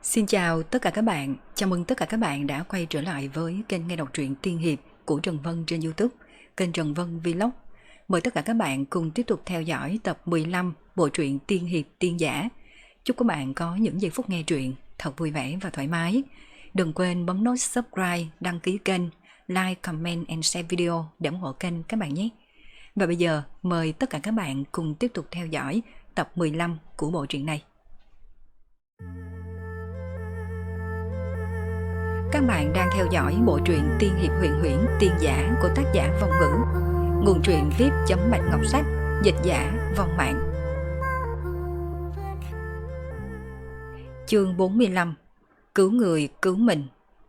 Xin chào tất cả các bạn, chào mừng tất cả các bạn đã quay trở lại với kênh nghe đọc truyện Tiên Hiệp của Trần Vân trên YouTube, kênh Trần Vân Vlog. Mời tất cả các bạn cùng tiếp tục theo dõi tập 15 bộ truyện Tiên Hiệp Tiên Giả. Chúc các bạn có những giây phút nghe truyện thật vui vẻ và thoải mái. Đừng quên bấm nút subscribe, đăng ký kênh, like, comment and share video để ủng hộ kênh các bạn nhé. Và bây giờ mời tất cả các bạn cùng tiếp tục theo dõi tập 15 của bộ truyện này. Các bạn đang theo dõi bộ truyện Tiên Hiệp Huyền Huyễn Tiên Giả của tác giả Vong Ngữ. Nguồn truyện viết.bạch ngọc sách, dịch giả Vong Mạng. Chương 45. Cứu người cứu mình.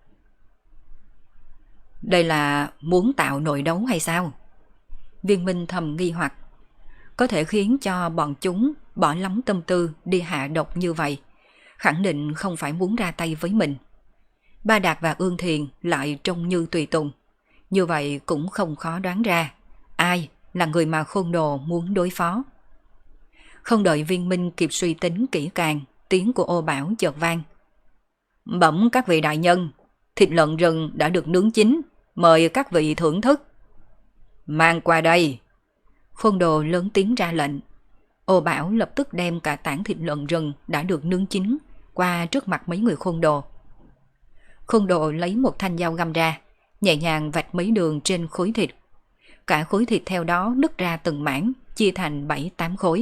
Đây là muốn tạo nội đấu hay sao? Viên Minh thầm nghi hoặc. Có thể khiến cho bọn chúng bỏ lắm tâm tư đi hạ độc như vậy, khẳng định không phải muốn ra tay với mình. Ba Đạt và Ương Thiền lại trông như tùy tùng, như vậy cũng không khó đoán ra ai là người mà Khôn Đồ muốn đối phó. Không đợi Viên Minh kịp suy tính kỹ càng, tiếng của Ô Bảo chợt vang. Bẩm các vị đại nhân, thịt lợn rừng đã được nướng chín, mời các vị thưởng thức. Mang qua đây. Khôn Đồ lớn tiếng ra lệnh. Ô Bảo lập tức đem cả tảng thịt lợn rừng đã được nướng chín qua trước mặt mấy người Khôn Đồ. Khôn Đồ lấy một thanh dao găm ra, nhẹ nhàng vạch mấy đường trên khối thịt. Cả khối thịt theo đó nứt ra từng mảng, chia thành 7-8 khối.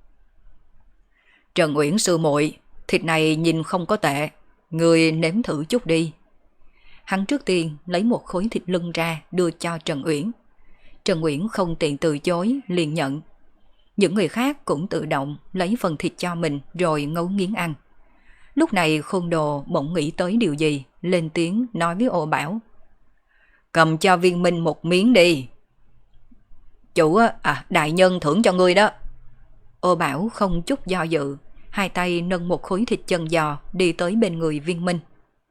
Trần Uyển sư muội, thịt này nhìn không có tệ, người nếm thử chút đi. Hắn trước tiên lấy một khối thịt lưng ra đưa cho Trần Uyển. Trần Uyển không tiện từ chối, liền nhận. Những người khác cũng tự động lấy phần thịt cho mình rồi ngấu nghiến ăn. Lúc này Khôn Đồ bỗng nghĩ tới điều gì, lên tiếng nói với Ô Bảo. Cầm cho Viên Minh một miếng đi. Chủ đại nhân thưởng cho ngươi đó. Ô Bảo không chút do dự, hai tay nâng một khối thịt chân giò đi tới bên người Viên Minh.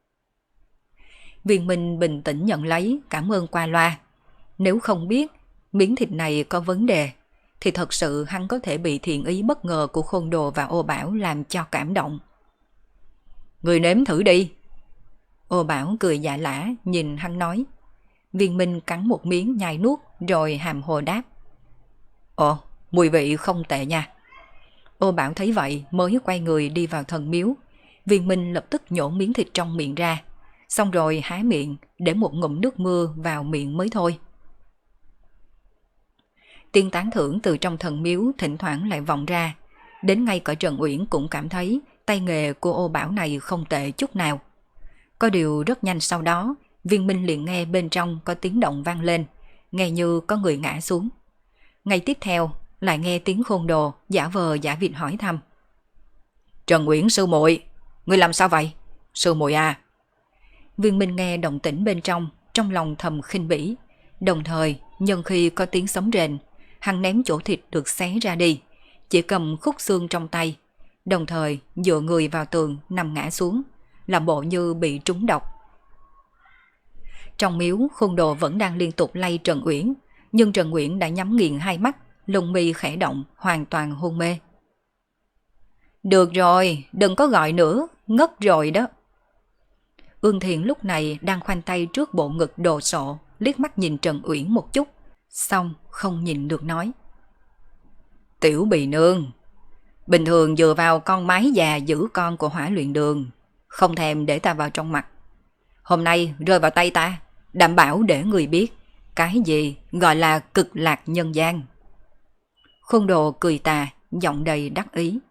Viên Minh bình tĩnh nhận lấy, cảm ơn qua loa. Nếu không biết miếng thịt này có vấn đề, thì thật sự hắn có thể bị thiện ý bất ngờ của Khôn Đồ và Ô Bảo làm cho cảm động. Người nếm thử đi. Ô Bảo cười dạ lả nhìn hắn nói. Viên Minh cắn một miếng nhai nuốt rồi hàm hồ đáp. Ồ, mùi vị không tệ nha. Ô Bảo thấy vậy mới quay người đi vào thần miếu. Viên Minh lập tức nhổ miếng thịt trong miệng ra, xong rồi há miệng để một ngụm nước mưa vào miệng mới thôi. Tiếng tán thưởng từ trong thần miếu thỉnh thoảng lại vọng ra. Đến ngay cả Trần Uyển cũng cảm thấy tay nghề của Ô Bảo này không tệ chút nào. Có điều rất nhanh sau đó, Viên Minh liền nghe bên trong có tiếng động vang lên, nghe như có người ngã xuống. Ngay tiếp theo, lại nghe tiếng Khôn Đồ giả vờ giả vịt hỏi thăm. Trần Uyển sư muội, ngươi làm sao vậy? Sư muội à. Viên Minh nghe động tĩnh bên trong lòng thầm khinh bỉ. Đồng thời, nhân khi có tiếng sấm rền, hắn ném chỗ thịt được xé ra đi, chỉ cầm khúc xương trong tay, đồng thời dựa người vào tường nằm ngã xuống, làm bộ như bị trúng độc. Trong miếu, Khôn Đồ vẫn đang liên tục lay Trần Uyển, nhưng Trần Uyển đã nhắm nghiền hai mắt, lông mi khẽ động, hoàn toàn hôn mê. Được rồi, đừng có gọi nữa, ngất rồi đó. Ương Thiền lúc này đang khoanh tay trước bộ ngực đồ sộ, liếc mắt nhìn Trần Uyển một chút, xong không nhìn được nói. Tiểu Bì Nương, bình thường dựa vào con mái già giữ con của Hỏa Luyện Đường, không thèm để ta vào trong mặt. Hôm nay rơi vào tay ta, đảm bảo để người biết cái gì gọi là cực lạc nhân gian. Khôn Đồ cười tà, giọng đầy đắc ý.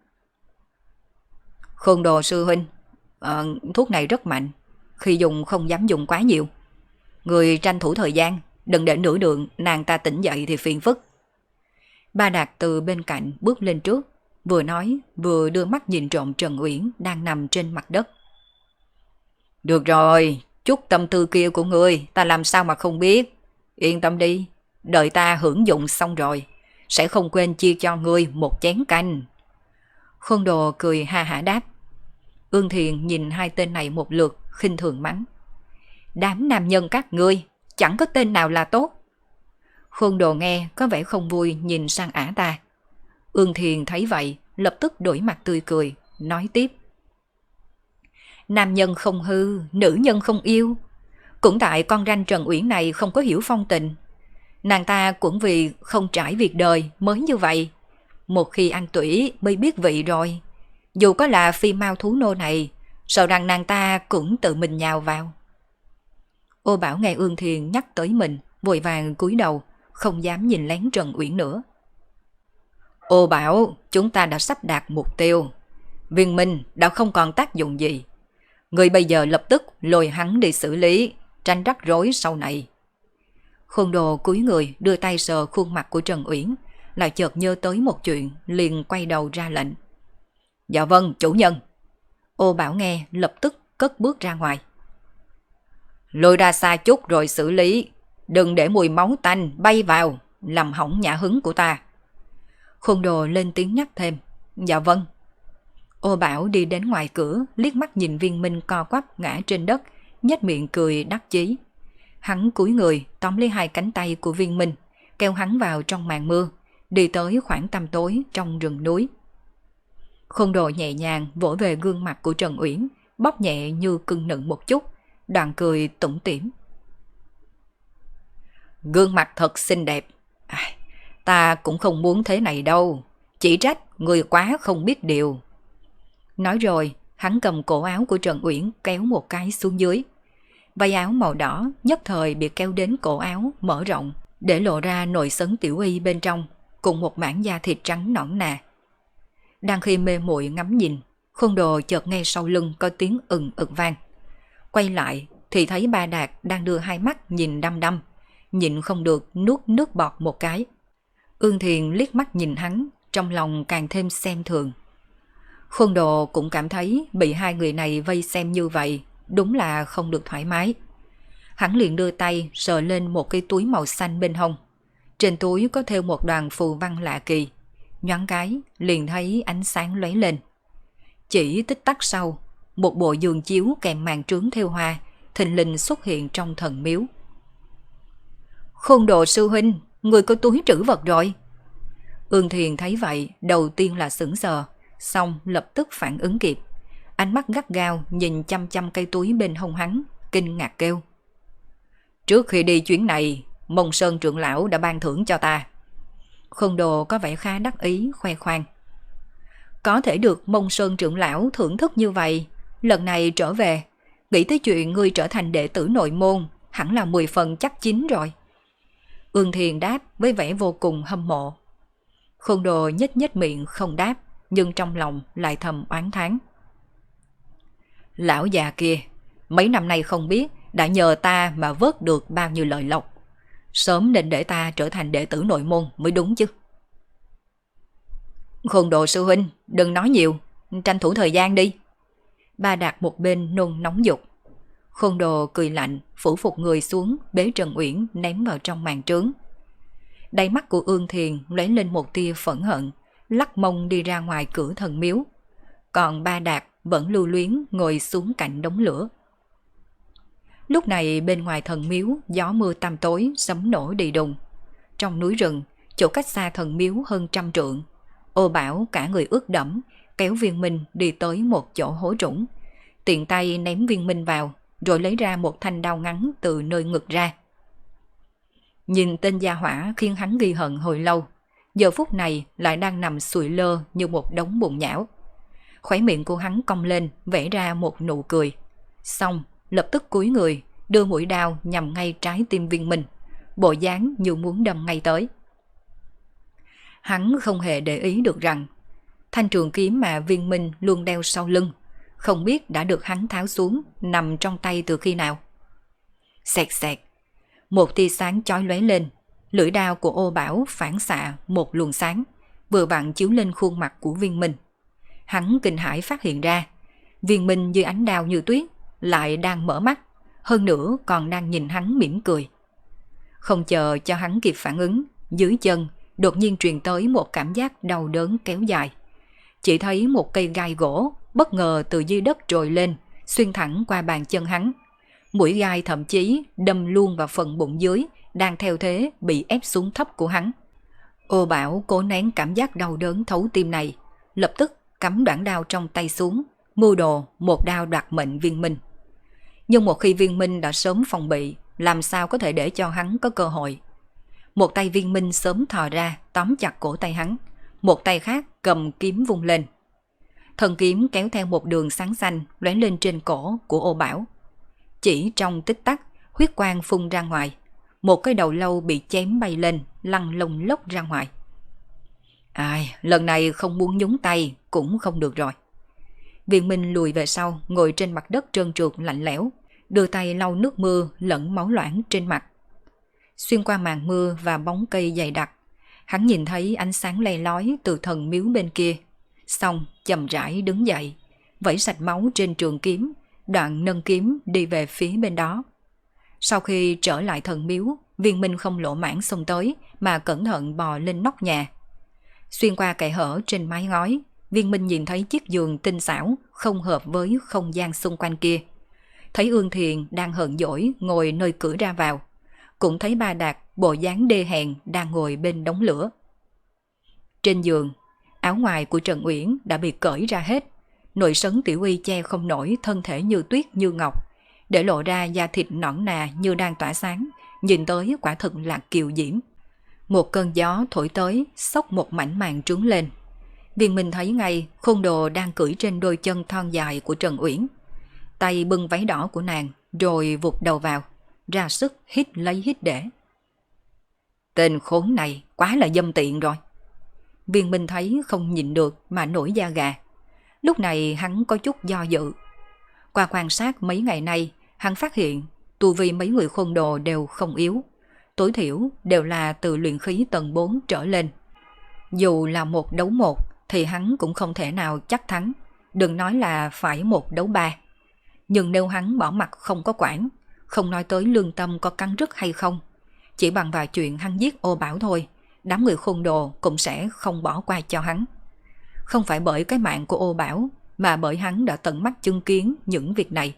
Khôn Đồ sư huynh, thuốc này rất mạnh, khi dùng không dám dùng quá nhiều. Người tranh thủ thời gian, đừng để nửa đường nàng ta tỉnh dậy thì phiền phức. Ba Đạt từ bên cạnh bước lên trước, vừa nói vừa đưa mắt nhìn trộm Trần Uyển đang nằm trên mặt đất. Được rồi, chút tâm tư kia của ngươi ta làm sao mà không biết. Yên tâm đi, đợi ta hưởng dụng xong rồi, sẽ không quên chia cho ngươi một chén canh. Khôn Đồ cười ha hả đáp. Ương Thiền nhìn hai tên này một lượt, khinh thường mắng. Đám nam nhân các ngươi, chẳng có tên nào là tốt. Khôn Đồ nghe có vẻ không vui nhìn sang ả ta. Ương Thiền thấy vậy lập tức đổi mặt tươi cười, nói tiếp. Nam nhân không hư, nữ nhân không yêu. Cũng tại con ranh Trần Uyển này không có hiểu phong tình. Nàng ta cũng vì không trải việc đời mới như vậy. Một khi ăn tủy mới biết vị rồi. Dù có là phi mao thú nô này, sợ rằng nàng ta cũng tự mình nhào vào. Ô Bảo nghe Ương Thiền nhắc tới mình, vội vàng cúi đầu, không dám nhìn lén Trần Uyển nữa. Ô Bảo, chúng ta đã sắp đạt mục tiêu. Viên Minh đã không còn tác dụng gì. Người bây giờ lập tức lôi hắn đi xử lý, tránh rắc rối sau này. Khôn Đồ cúi người đưa tay sờ khuôn mặt của Trần Uyển, lại chợt nhớ tới một chuyện, liền quay đầu ra lệnh. Dạ vâng, chủ nhân. Ô Bảo nghe lập tức cất bước ra ngoài. Lôi ra xa chút rồi xử lý, đừng để mùi máu tanh bay vào, làm hỏng nhã hứng của ta. Khôn Đồ lên tiếng nhắc thêm. Dạ vâng. Ô Bảo đi đến ngoài cửa, liếc mắt nhìn Viên Minh co quắp ngã trên đất, nhếch miệng cười đắc chí. Hắn cúi người tóm lấy hai cánh tay của Viên Minh, kéo hắn vào trong màn mưa, đi tới khoảng tăm tối trong rừng núi. Khôn Đồ nhẹ nhàng vỗ về gương mặt của Trần Uyển, bóp nhẹ như cưng nựng một chút, đoạn cười tủm tỉm. Gương mặt thật xinh đẹp. Ta cũng không muốn thế này đâu, chỉ trách người quá không biết điều. Nói rồi, hắn cầm cổ áo của Trần Uyển kéo một cái xuống dưới. Váy áo màu đỏ nhất thời bị kéo đến cổ áo mở rộng, để lộ ra nội sấn tiểu y bên trong, cùng một mảng da thịt trắng nõn nà. Đang khi mê muội ngắm nhìn, Khôn Đồ chợt nghe sau lưng có tiếng ừng ực vang. Quay lại thì thấy Ba Đạt đang đưa hai mắt nhìn đăm đăm, nhịn không được nuốt nước bọt một cái. Ương Thiền liếc mắt nhìn hắn, trong lòng càng thêm xem thường. Khôn Đồ cũng cảm thấy bị hai người này vây xem như vậy, đúng là không được thoải mái. Hắn liền đưa tay sờ lên một cái túi màu xanh bên hông. Trên túi có thêu một đoàn phù văn lạ kỳ, nhoáng cái liền thấy ánh sáng lóe lên. Chỉ tích tắc sau, một bộ giường chiếu kèm màn trướng thêu hoa thình lình xuất hiện trong thần miếu. Khôn Đồ sư huynh, người có túi trữ vật rồi. Ương Thiền thấy vậy, đầu tiên là sững sờ, xong lập tức phản ứng kịp. Ánh mắt gắt gao nhìn chăm chăm cây túi bên hông hắn, kinh ngạc kêu. Trước khi đi chuyến này, Mông Sơn trưởng lão đã ban thưởng cho ta. Khôn Đồ có vẻ khá đắc ý, khoe khoang. Có thể được Mông Sơn trưởng lão thưởng thức như vậy, lần này trở về, nghĩ tới chuyện ngươi trở thành đệ tử nội môn, hẳn là 10 phần chắc chín rồi. Ương Thiền đáp với vẻ vô cùng hâm mộ. Khôn Đồ nhếch nhếch miệng không đáp, nhưng trong lòng lại thầm oán thán. Lão già kia, mấy năm nay không biết đã nhờ ta mà vớt được bao nhiêu lợi lộc. Sớm nên để ta trở thành đệ tử nội môn mới đúng chứ. Khôn Đồ sư huynh, đừng nói nhiều, tranh thủ thời gian đi. Ba Đạt một bên nôn nóng dục. Khôn Đồ cười lạnh, phủ phục người xuống, bế Trần Uyển ném vào trong màn trướng. Đáy mắt của Ương Thiền lóe lên một tia phẫn hận, lắc mông đi ra ngoài cửa thần miếu. Còn Ba Đạt vẫn lưu luyến ngồi xuống cạnh đống lửa. Lúc này bên ngoài thần miếu gió mưa tăm tối, sấm nổ đi đùng. Trong núi rừng, chỗ cách xa thần miếu hơn 100 trượng, Ô Bảo cả người ướt đẫm, kéo Viên Minh đi tới một chỗ hố trũng, tiện tay ném Viên Minh vào, rồi lấy ra một thanh đao ngắn từ nơi ngực ra. Nhìn tên gia hỏa khiến hắn ghi hận hồi lâu, giờ phút này lại đang nằm sụi lơ như một đống bùn nhão. Khóe miệng của hắn cong lên, vẽ ra một nụ cười. Xong, lập tức cúi người, đưa mũi đao nhằm ngay trái tim Viên Minh, bộ dáng như muốn đâm ngay tới. Hắn không hề để ý được rằng thanh trường kiếm mà Viên Minh luôn đeo sau lưng, không biết đã được hắn tháo xuống, nằm trong tay từ khi nào. Xẹt xẹt, một tia sáng chói lóe lên, lưỡi đao của Ô Bảo phản xạ một luồng sáng, vừa vặn chiếu lên khuôn mặt của Viên Minh. Hắn kinh hãi phát hiện ra, Viên Minh dưới ánh đao như tuyết, lại đang mở mắt, hơn nữa còn đang nhìn hắn mỉm cười. Không chờ cho hắn kịp phản ứng, dưới chân đột nhiên truyền tới một cảm giác đau đớn kéo dài. Chỉ thấy một cây gai gỗ bất ngờ từ dưới đất trồi lên, xuyên thẳng qua bàn chân hắn. Mũi gai thậm chí đâm luôn vào phần bụng dưới, đang theo thế bị ép xuống thấp của hắn. Ô Bảo cố nén cảm giác đau đớn thấu tim này, lập tức cắm đoạn đao trong tay xuống, mưu đồ một đao đoạt mệnh Viên Minh. Nhưng một khi Viên Minh đã sớm phòng bị, làm sao có thể để cho hắn có cơ hội. Một tay Viên Minh sớm thò ra tóm chặt cổ tay hắn, một tay khác cầm kiếm vung lên. Thân kiếm kéo theo một đường sáng xanh lóe lên trên cổ của Ô Bảo. Chỉ trong tích tắc, huyết quang phun ra ngoài, một cái đầu lâu bị chém bay lên, lăn lông lốc ra ngoài. Ai, lần này không muốn nhúng tay cũng không được rồi. Viên Minh lùi về sau, ngồi trên mặt đất trơn trượt lạnh lẽo, đưa tay lau nước mưa lẫn máu loãng trên mặt. Xuyên qua màn mưa và bóng cây dày đặc, hắn nhìn thấy ánh sáng le lói từ thần miếu bên kia. Xong chậm rãi đứng dậy, vẩy sạch máu trên trường kiếm, đoạn nâng kiếm đi về phía bên đó. Sau khi trở lại thần miếu, Viên Minh không lỗ mãng xông tới mà cẩn thận bò lên nóc nhà. Xuyên qua kẽ hở trên mái ngói, Viên Minh nhìn thấy chiếc giường tinh xảo không hợp với không gian xung quanh kia. Thấy Ương Thiền đang hờn dỗi ngồi nơi cửa ra vào. Cũng thấy Ba Đạt bộ dáng đê hèn đang ngồi bên đống lửa. Trên giường, áo ngoài của Trần Uyển đã bị cởi ra hết. Nội sấn tiểu y che không nổi thân thể như tuyết như ngọc, để lộ ra da thịt nõn nà như đang tỏa sáng, nhìn tới quả thực là kiều diễm. Một cơn gió thổi tới, xốc một mảnh màn trướng lên. Viên Minh thấy ngay Khôn Đồ đang cưỡi trên đôi chân thon dài của Trần Uyển. Tay bưng váy đỏ của nàng, rồi vụt đầu vào, ra sức hít lấy hít để. Tên khốn này quá là dâm tiện rồi. Viên Minh thấy không nhịn được mà nổi da gà. Lúc này hắn có chút do dự. Qua quan sát mấy ngày nay, hắn phát hiện tu vi mấy người Khôn Đồ đều không yếu. Tối thiểu đều là từ luyện khí tầng 4 trở lên. Dù là 1 đấu 1 thì hắn cũng không thể nào chắc thắng, đừng nói là phải 1 đấu 3. Nhưng nếu hắn bỏ mặt không có quản, không nói tới lương tâm có cắn rứt hay không, chỉ bằng vào chuyện hắn giết Ô Bảo thôi, đám người Khôn Đồ cũng sẽ không bỏ qua cho hắn. Không phải bởi cái mạng của Ô Bảo, mà bởi hắn đã tận mắt chứng kiến những việc này.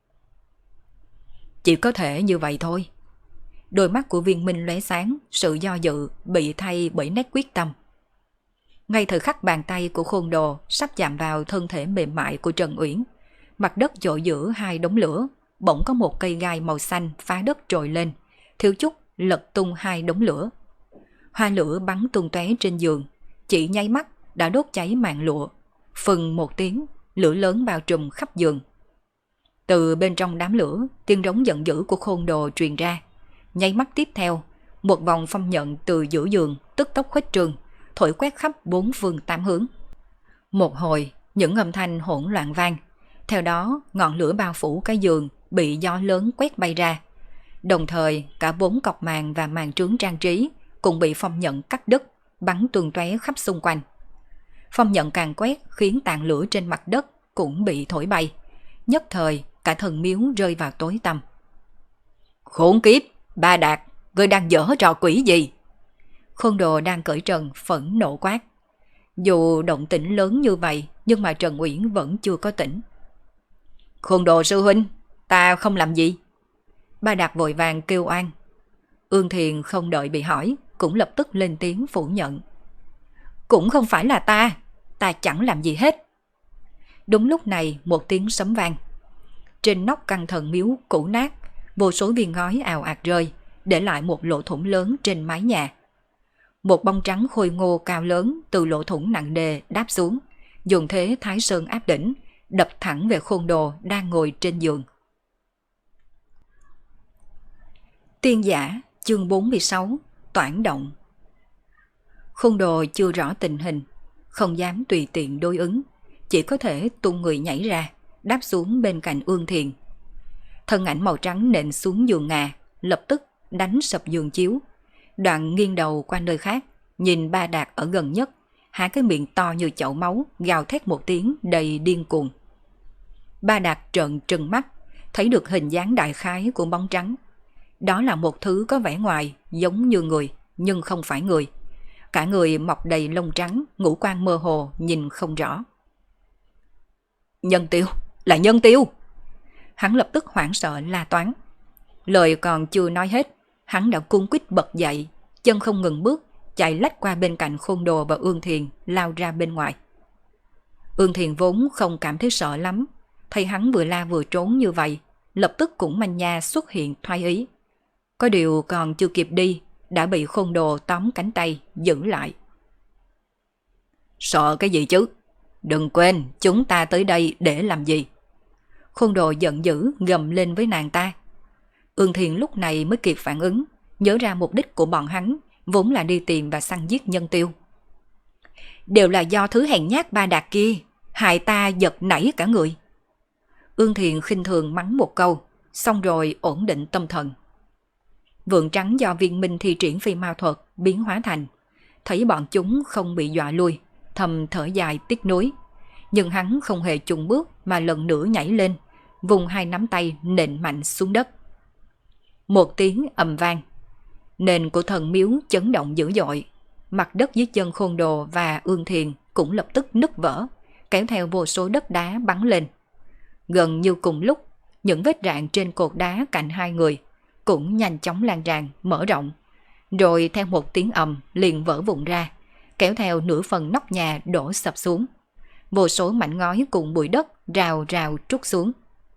Chỉ có thể như vậy thôi. Đôi mắt của Viên Minh lóe sáng, sự do dự bị thay bởi nét quyết tâm. Ngay thời khắc bàn tay của Khôn Đồ sắp chạm vào thân thể mềm mại của Trần Uyển, mặt đất chỗ giữa 2 đống lửa, bỗng có một cây gai màu xanh phá đất trồi lên, thiếu chút lật tung 2 đống lửa. Hoa lửa bắn tung tóe trên giường, chỉ nháy mắt đã đốt cháy màn lụa. Phừng một tiếng, lửa lớn bao trùm khắp giường. Từ bên trong đám lửa, tiếng rống giận dữ của Khôn Đồ truyền ra. Nháy mắt tiếp theo, một vòng phong nhận từ giữa giường tức tốc khuếch trương, thổi quét khắp 4 phương 8 hướng. Một hồi, những âm thanh hỗn loạn vang. Theo đó, ngọn lửa bao phủ cái giường bị gió lớn quét bay ra. Đồng thời, cả 4 cọc màn và màn trướng trang trí cũng bị phong nhận cắt đứt, bắn tung tóe khắp xung quanh. Phong nhận càng quét khiến tàn lửa trên mặt đất cũng bị thổi bay. Nhất thời, cả thần miếu rơi vào tối tăm. Khốn kiếp, Ba Đạt, ngươi đang dở trò quỷ gì? Khôn Đồ đang cởi trần phẫn nộ quát. Dù động tĩnh lớn như vậy, nhưng mà Trần Uyển vẫn chưa có tỉnh. Khôn Đồ sư huynh, ta không làm gì. Ba Đạt vội vàng kêu oan. Ương Thiền không đợi bị hỏi, cũng lập tức lên tiếng phủ nhận. Cũng không phải là ta chẳng làm gì hết. Đúng lúc này một tiếng sấm vang. Trên nóc căn thần miếu cũ nát, vô số viên ngói ào ạt rơi, để lại một lỗ thủng lớn trên mái nhà. Một bông trắng khôi ngô cao lớn từ lỗ thủng nặng nề đáp xuống, dùng thế Thái Sơn áp đỉnh, đập thẳng về Khôn Đồ đang ngồi trên giường. Tiên giả chương 46 Toản động. Khôn Đồ chưa rõ tình hình, không dám tùy tiện đối ứng, chỉ có thể tung người nhảy ra, đáp xuống bên cạnh Ương Thiền. Thân ảnh màu trắng nện xuống giường ngà, lập tức đánh sập giường chiếu. Đoạn nghiêng đầu qua nơi khác, nhìn Ba Đạt ở gần nhất, há cái miệng to như chậu máu, gào thét một tiếng đầy điên cuồng. Ba Đạt trợn trừng mắt, thấy được hình dáng đại khái của bóng trắng. Đó là một thứ có vẻ ngoài giống như người, nhưng không phải người. Cả người mọc đầy lông trắng, ngũ quan mơ hồ, nhìn không rõ. Nhân tiêu, là Nhân Tiêu! Hắn lập tức hoảng sợ la toán. Lời còn chưa nói hết, hắn đã cung quýt bật dậy, chân không ngừng bước, chạy lách qua bên cạnh Khôn Đồ và Ương Thiền, lao ra bên ngoài. Ương Thiền vốn không cảm thấy sợ lắm, thấy hắn vừa la vừa trốn như vậy, lập tức cũng manh nha xuất hiện thoái ý. Có điều còn chưa kịp đi, đã bị Khôn Đồ tóm cánh tay, giữ lại. Sợ cái gì chứ? Đừng quên, chúng ta tới đây để làm gì? Khôn Đồ giận dữ gầm lên với nàng ta. Ương Thiền lúc này mới kịp phản ứng, nhớ ra mục đích của bọn hắn, vốn là đi tìm và săn giết nhân tiêu. Đều là do thứ hèn nhát Ba Đạt kia, hại ta giật nảy cả người. Ương Thiền khinh thường mắng một câu, xong rồi ổn định tâm thần. Vượn trắng do Viên Minh thi triển phi ma thuật biến hóa thành, thấy bọn chúng không bị dọa lui, thầm thở dài tiếc nuối. Nhưng hắn không hề chùn bước mà lần nữa nhảy lên, vùng hai nắm tay nện mạnh xuống đất. Một tiếng ầm vang, nền của thần miếu chấn động dữ dội, mặt đất dưới chân Khôn Đồ và Ương Thiền cũng lập tức nứt vỡ, kéo theo vô số đất đá bắn lên. Gần như cùng lúc, những vết rạn trên cột đá cạnh hai người cũng nhanh chóng lan tràn, mở rộng, rồi theo một tiếng ầm liền vỡ vụn ra, kéo theo nửa phần nóc nhà đổ sập xuống. Vô số mảnh ngói cùng bụi đất rào rào trút xuống.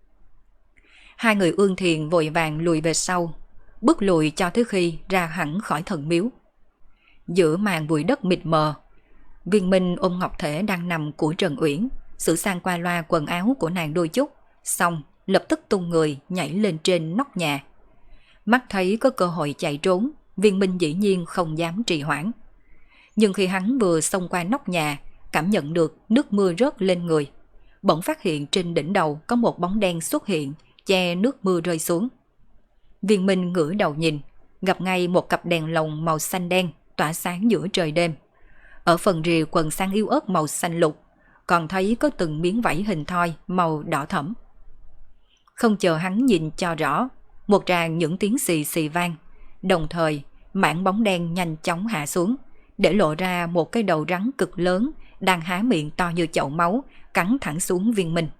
Hai người Ương Thiền vội vàng lùi về sau, bước lùi cho tới khi ra hẳn khỏi thần miếu. Giữa màn bụi đất mịt mờ, Viên Minh ôm ngọc thể đang nằm của Trần Uyển, sửa sang qua loa quần áo của nàng đôi chút, xong lập tức tung người nhảy lên trên nóc nhà. Mắt thấy có cơ hội chạy trốn, Viên Minh dĩ nhiên không dám trì hoãn. Nhưng khi hắn vừa xông qua nóc nhà, cảm nhận được nước mưa rớt lên người, bỗng phát hiện trên đỉnh đầu có một bóng đen xuất hiện, che nước mưa rơi xuống. Viên Minh ngửa đầu nhìn, gặp ngay một cặp đèn lồng màu xanh đen tỏa sáng giữa trời đêm. Ở phần rìa quần sáng yếu ớt màu xanh lục, còn thấy có từng miếng vảy hình thoi màu đỏ thẫm. Không chờ hắn nhìn cho rõ, một tràng những tiếng xì xì vang, đồng thời mảng bóng đen nhanh chóng hạ xuống, để lộ ra một cái đầu rắn cực lớn đang há miệng to như chậu máu, cắn thẳng xuống Viên Minh.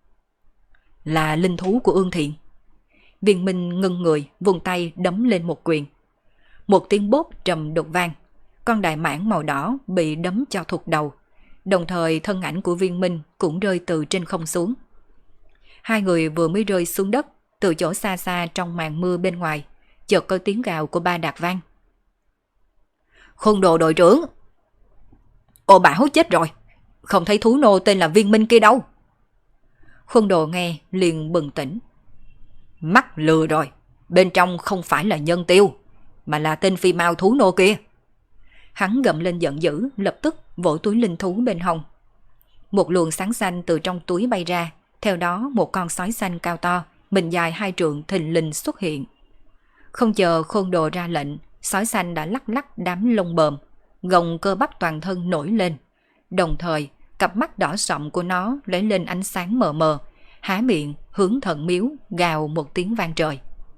Là linh thú của Ương Thiện. Viên Minh ngưng người, vùng tay đấm lên một quyền. Một tiếng bốp trầm đục vang, con đại mãng màu đỏ bị đấm cho thụt đầu, đồng thời thân ảnh của Viên Minh cũng rơi từ trên không xuống. Hai người vừa mới rơi xuống đất, từ chỗ xa xa trong màn mưa bên ngoài, chợt có tiếng gào của Ba Đạt vang. Khôn Đồ đội trưởng! Ô bảo chết rồi, không thấy thú nô tên là Viên Minh kia đâu. Khôn Đồ nghe liền bừng tỉnh. Mắc lừa rồi, bên trong không phải là nhân tiêu, mà là tên phi mao thú nô kia. Hắn gầm lên giận dữ, lập tức vỗ túi linh thú bên hông. Một luồng sáng xanh từ trong túi bay ra, theo đó một con sói xanh cao to, mình dài 2 trượng thình lình xuất hiện. Không chờ Khôn Đồ ra lệnh, sói xanh đã lắc lắc đám lông bờm, gồng cơ bắp toàn thân nổi lên. Đồng thời, cặp mắt đỏ sậm của nó lấy lên ánh sáng mờ mờ, há miệng hướng thần miếu gào một tiếng vang trời.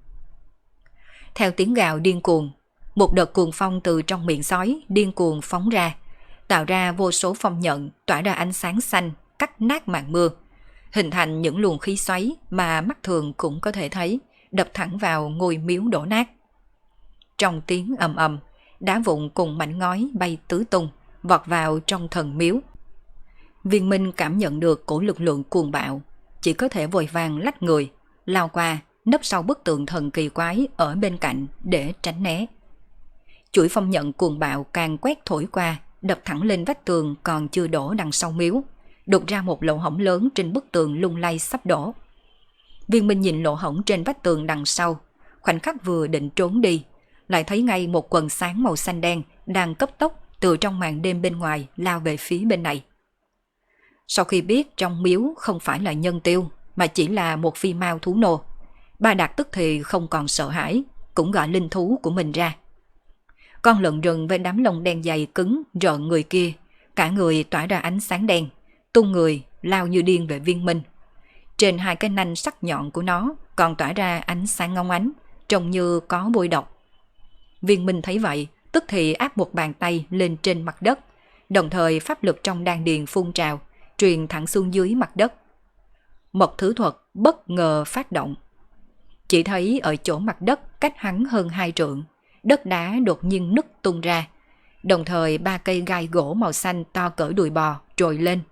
Theo tiếng gào điên cuồng, một đợt cuồng phong từ trong miệng sói điên cuồng phóng ra, tạo ra vô số phong nhận tỏa ra ánh sáng xanh cắt nát màn mưa, hình thành những luồng khí xoáy mà mắt thường cũng có thể thấy, đập thẳng vào ngôi miếu đổ nát. Trong tiếng ầm ầm, đá vụn cùng mảnh ngói bay tứ tung, vọt vào trong thần miếu. Viên Minh cảm nhận được cổ lực lượng cuồng bạo, chỉ có thể vội vàng lách người, lao qua, nấp sau bức tượng thần kỳ quái ở bên cạnh để tránh né. Chuỗi phong nhận cuồng bạo càng quét thổi qua, đập thẳng lên vách tường còn chưa đổ đằng sau miếu, đục ra một lỗ hổng lớn trên bức tường lung lay sắp đổ. Viên Minh nhìn lỗ hổng trên vách tường đằng sau, khoảnh khắc vừa định trốn đi, lại thấy ngay một quần sáng màu xanh đen đang cấp tốc từ trong màn đêm bên ngoài lao về phía bên này. Sau khi biết trong miếu không phải là nhân tiêu, mà chỉ là một phi mao thú nô, Ba Đạt tức thì không còn sợ hãi, cũng gọi linh thú của mình ra. Con lợn rừng với đám lông đen dày cứng rợn người kia, cả người tỏa ra ánh sáng đen, tung người lao như điên về Viên Minh. Trên hai cái nanh sắc nhọn của nó còn tỏa ra ánh sáng ngông ánh, trông như có bôi độc. Viên Minh thấy vậy, tức thì áp một bàn tay lên trên mặt đất, đồng thời pháp lực trong đan điền phun trào, truyền thẳng xuống dưới mặt đất. Một thứ thuật bất ngờ phát động. Chỉ thấy ở chỗ mặt đất cách hắn hơn 2 trượng, đất đá đột nhiên nứt tung ra, đồng thời 3 cây gai gỗ màu xanh to cỡ đùi bò trồi lên,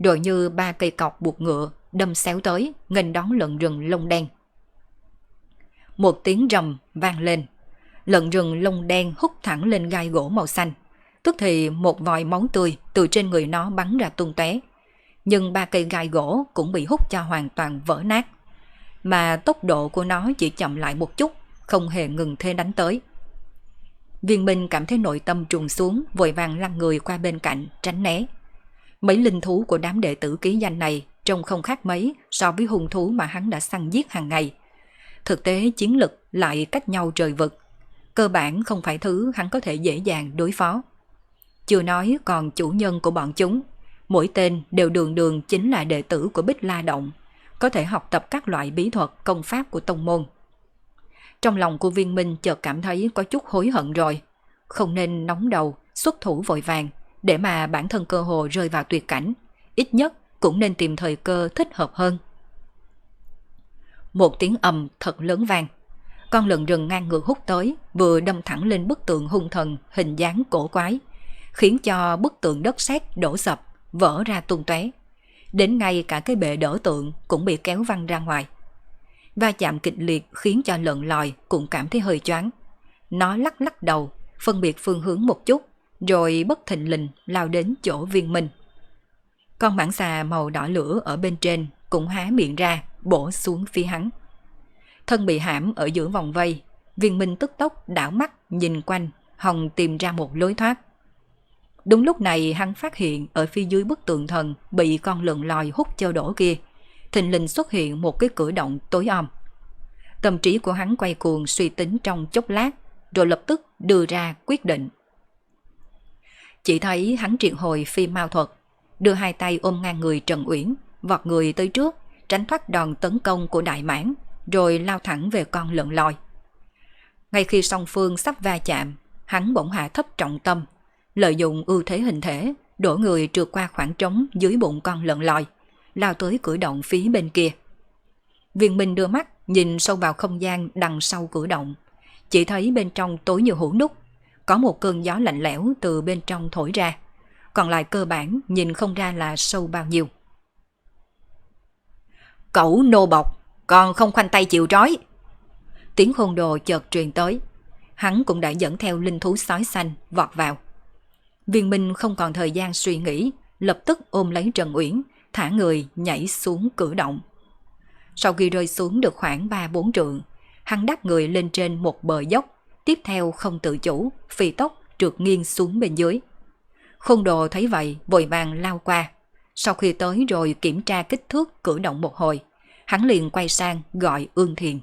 rồi như ba cây cọc buộc ngựa đâm xéo tới, nghênh đón lợn rừng lông đen. Một tiếng rầm vang lên, lợn rừng lông đen hút thẳng lên gai gỗ màu xanh, tức thì một vòi máu tươi từ trên người nó bắn ra tung tóe. Nhưng ba cây gai gỗ cũng bị hút cho hoàn toàn vỡ nát, mà tốc độ của nó chỉ chậm lại một chút, không hề ngừng thế đánh tới. Viên Minh cảm thấy nội tâm trùng xuống, vội vàng lăn người qua bên cạnh tránh né. Mấy linh thú của đám đệ tử ký danh này trông không khác mấy so với hung thú mà hắn đã săn giết hàng ngày. Thực tế chiến lực lại cách nhau trời vực, cơ bản không phải thứ hắn có thể dễ dàng đối phó. Chưa nói còn chủ nhân của bọn chúng, mỗi tên đều đường đường chính là đệ tử của Bích La Động, có thể học tập các loại bí thuật công pháp của tông môn. Trong lòng của Viên Minh chợt cảm thấy có chút hối hận rồi, không nên nóng đầu xuất thủ vội vàng để mà bản thân cơ hồ rơi vào tuyệt cảnh, ít nhất cũng nên tìm thời cơ thích hợp hơn. Một tiếng ầm thật lớn vang, con lợn rừng ngang ngược hút tới, vừa đâm thẳng lên bức tượng hung thần hình dáng cổ quái, khiến cho bức tượng đất sét đổ sập, vỡ ra tung tóe. Đến ngay cả cái bệ đỡ tượng cũng bị kéo văng ra ngoài. Va chạm kịch liệt khiến cho lợn lòi cũng cảm thấy hơi choáng. Nó lắc lắc đầu, phân biệt phương hướng một chút, rồi bất thình lình lao đến chỗ Viên Minh. Con mãng xà màu đỏ lửa ở bên trên cũng há miệng ra, bổ xuống phía hắn. Thân bị hãm ở giữa vòng vây, Viên Minh tức tốc đảo mắt nhìn quanh, hòng tìm ra một lối thoát. Đúng lúc này hắn phát hiện ở phía dưới bức tượng thần bị con lợn lòi hút treo đổ kia, thình lình xuất hiện một cái cửa động tối om. Tâm trí của hắn quay cuồng suy tính trong chốc lát, rồi lập tức đưa ra quyết định. Chỉ thấy hắn triệu hồi phi mao thuật, đưa hai tay ôm ngang người Trần Uyển, vọt người tới trước, tránh thoát đòn tấn công của đại mãng, rồi lao thẳng về con lợn lòi. Ngay khi song phương sắp va chạm, hắn bỗng hạ thấp trọng tâm, lợi dụng ưu thế hình thể, đổ người trượt qua khoảng trống dưới bụng con lợn lòi, lao tới cửa động phía bên kia. Viên Minh đưa mắt nhìn sâu vào không gian đằng sau cửa động, chỉ thấy bên trong tối như hũ nút, có một cơn gió lạnh lẽo từ bên trong thổi ra, còn lại cơ bản nhìn không ra là sâu bao nhiêu. Cẩu nô bộc, còn không khoanh tay chịu trói! Tiếng hôn đồ chợt truyền tới, hắn cũng đã dẫn theo linh thú sói xanh vọt vào. Viên Minh không còn thời gian suy nghĩ, lập tức ôm lấy Trần Uyển, thả người nhảy xuống cửa động. Sau khi rơi xuống được khoảng 3-4 trượng, hắn đáp người lên trên một bờ dốc, tiếp theo không tự chủ, phi tốc trượt nghiêng xuống bên dưới. Khôn đồ thấy vậy vội vàng lao qua, sau khi tới rồi kiểm tra kích thước cửa động một hồi, hắn liền quay sang gọi Ương Thiền.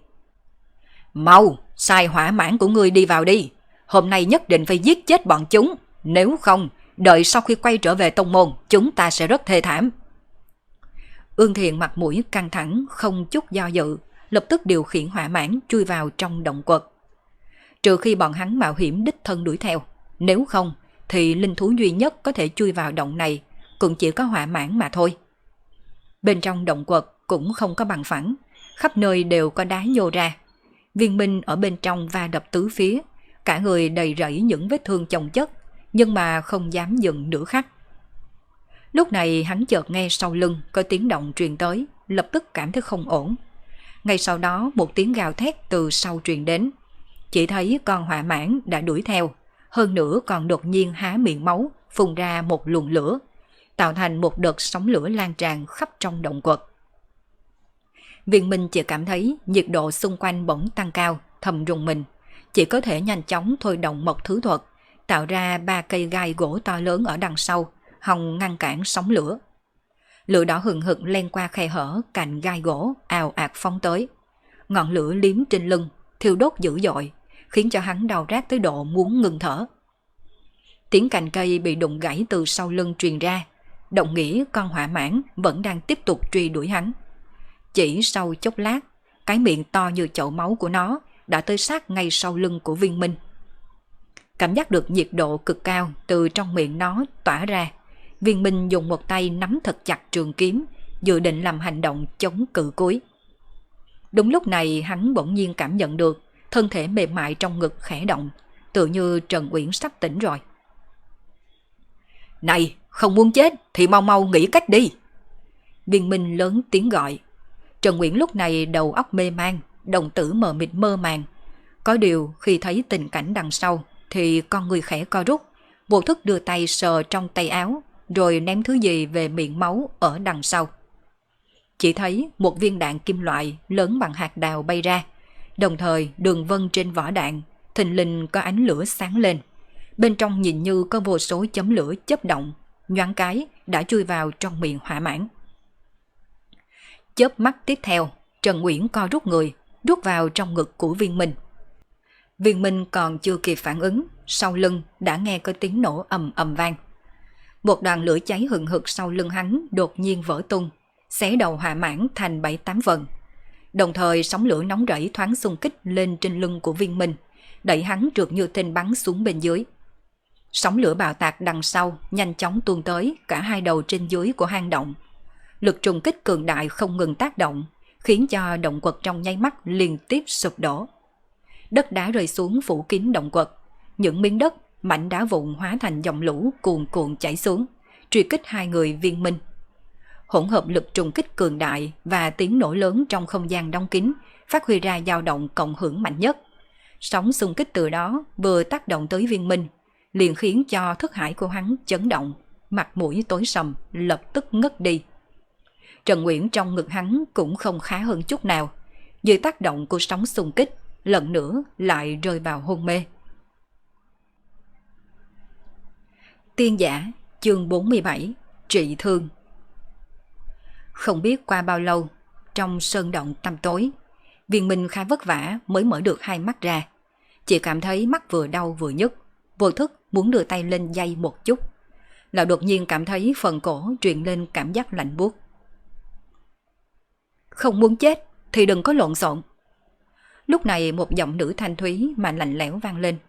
Mau, sai hỏa mãn của ngươi đi vào đi, hôm nay nhất định phải giết chết bọn chúng, nếu không, đợi sau khi quay trở về tông môn, chúng ta sẽ rất thê thảm. Ương Thiền mặt mũi căng thẳng, không chút do dự, lập tức điều khiển hỏa mãn chui vào trong động quật. Trừ khi bọn hắn mạo hiểm đích thân đuổi theo, nếu không thì linh thú duy nhất có thể chui vào động này cũng chỉ có hỏa mãn mà thôi. Bên trong động quật cũng không có bằng phẳng, khắp nơi đều có đá nhô ra. Viên Minh ở bên trong va đập tứ phía, cả người đầy rẫy những vết thương chồng chất, nhưng mà không dám dừng nửa khắc. Lúc này hắn chợt nghe sau lưng có tiếng động truyền tới, lập tức cảm thấy không ổn. Ngay sau đó một tiếng gào thét từ sau truyền đến. Chỉ thấy con hỏa mãn đã đuổi theo, hơn nữa còn đột nhiên há miệng máu, phun ra một luồng lửa, tạo thành một đợt sóng lửa lan tràn khắp trong động quật. Viên Minh chỉ cảm thấy nhiệt độ xung quanh bỗng tăng cao, thầm rùng mình, chỉ có thể nhanh chóng thôi động mộc thứ thuật, tạo ra 3 cây gai gỗ to lớn ở đằng sau, hòng ngăn cản sóng lửa. Lửa đỏ hừng hực len qua khe hở cạnh gai gỗ, ào ạt phóng tới. Ngọn lửa liếm trên lưng, thiêu đốt dữ dội, khiến cho hắn đau rát tới độ muốn ngừng thở. Tiếng cành cây bị đụng gãy từ sau lưng truyền ra, đồng nghĩa con hỏa mãn vẫn đang tiếp tục truy đuổi hắn. Chỉ sau chốc lát, cái miệng to như chậu máu của nó đã tới sát ngay sau lưng của Viên Minh. Cảm giác được nhiệt độ cực cao từ trong miệng nó tỏa ra, Viên Minh dùng một tay nắm thật chặt trường kiếm, dự định làm hành động chống cự cuối. Đúng lúc này hắn bỗng nhiên cảm nhận được thân thể mềm mại trong ngực khẽ động, tự như Trần Uyển sắp tỉnh rồi. Này, không muốn chết thì mau mau nghĩ cách đi, Viên Minh lớn tiếng gọi. Trần Nguyễn lúc này đầu óc mê man, đồng tử mờ mịt mơ màng. Có điều khi thấy tình cảnh đằng sau thì con người khẽ co rút, vô thức đưa tay sờ trong tay áo rồi ném thứ gì về miệng máu ở đằng sau. Chỉ thấy một viên đạn kim loại lớn bằng hạt đào bay ra, đồng thời đường vân trên vỏ đạn thình lình có ánh lửa sáng lên. Bên trong nhìn như có vô số chấm lửa chớp động, nhoáng cái đã chui vào trong miệng hỏa mãn. Chớp mắt tiếp theo, Trần Nguyễn co rút người, rút vào trong ngực của Viên Minh. Viên Minh còn chưa kịp phản ứng, sau lưng đã nghe có tiếng nổ ầm ầm vang. Một đoàn lửa cháy hừng hực sau lưng hắn đột nhiên vỡ tung, xé đầu hỏa mãn thành 7-8 phần. Đồng thời sóng lửa nóng rẫy thoáng xung kích lên trên lưng của Viên Minh, đẩy hắn trượt như tên bắn xuống bên dưới. Sóng lửa bạo tạc đằng sau nhanh chóng tuôn tới cả hai đầu trên dưới của hang động. Lực trùng kích cường đại không ngừng tác động, khiến cho động quật trong nháy mắt liên tiếp sụp đổ. Đất đá rơi xuống phủ kín động quật, những miếng đất, mảnh đá vụn hóa thành dòng lũ cuồn cuộn chảy xuống, truy kích hai người Viên Minh. Hỗn hợp lực trùng kích cường đại và tiếng nổ lớn trong không gian đóng kín phát huy ra dao động cộng hưởng mạnh nhất. Sóng xung kích từ đó vừa tác động tới Viên Minh, liền khiến cho thức hải của hắn chấn động, mặt mũi tối sầm, lập tức ngất đi. Trần Nguyễn trong ngực hắn cũng không khá hơn chút nào, dưới tác động của sóng xung kích, lần nữa lại rơi vào hôn mê. Tiên giả, chương 47, trị thương. Không biết qua bao lâu, trong sơn động tăm tối, Viên Minh khá vất vả mới mở được hai mắt ra. Chỉ cảm thấy mắt vừa đau vừa nhức, vô thức muốn đưa tay lên dây một chút. Là đột nhiên cảm thấy phần cổ truyền lên cảm giác lạnh buốt. Không muốn chết thì đừng có lộn xộn. Lúc này một giọng nữ thanh thúy mà lạnh lẽo vang lên.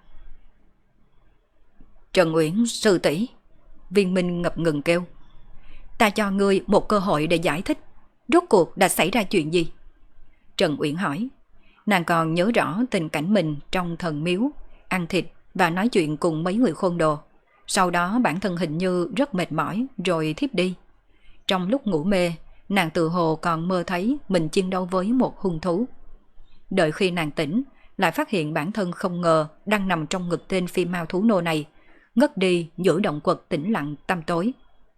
Trần Uyển sư tỷ, Viên Minh ngập ngừng kêu. Ta cho ngươi một cơ hội để giải thích, rốt cuộc đã xảy ra chuyện gì? Trần Uyển hỏi. Nàng còn nhớ rõ tình cảnh mình trong thần miếu, ăn thịt và nói chuyện cùng mấy người khôn đồ. Sau đó bản thân hình như rất mệt mỏi rồi thiếp đi. Trong lúc ngủ mê, nàng tự hồ còn mơ thấy mình chiến đấu với một hung thú. Đợi khi nàng tỉnh, lại phát hiện bản thân không ngờ đang nằm trong ngực tên phi mao thú nô này, ngất đi giữa động quật tĩnh lặng tăm tối.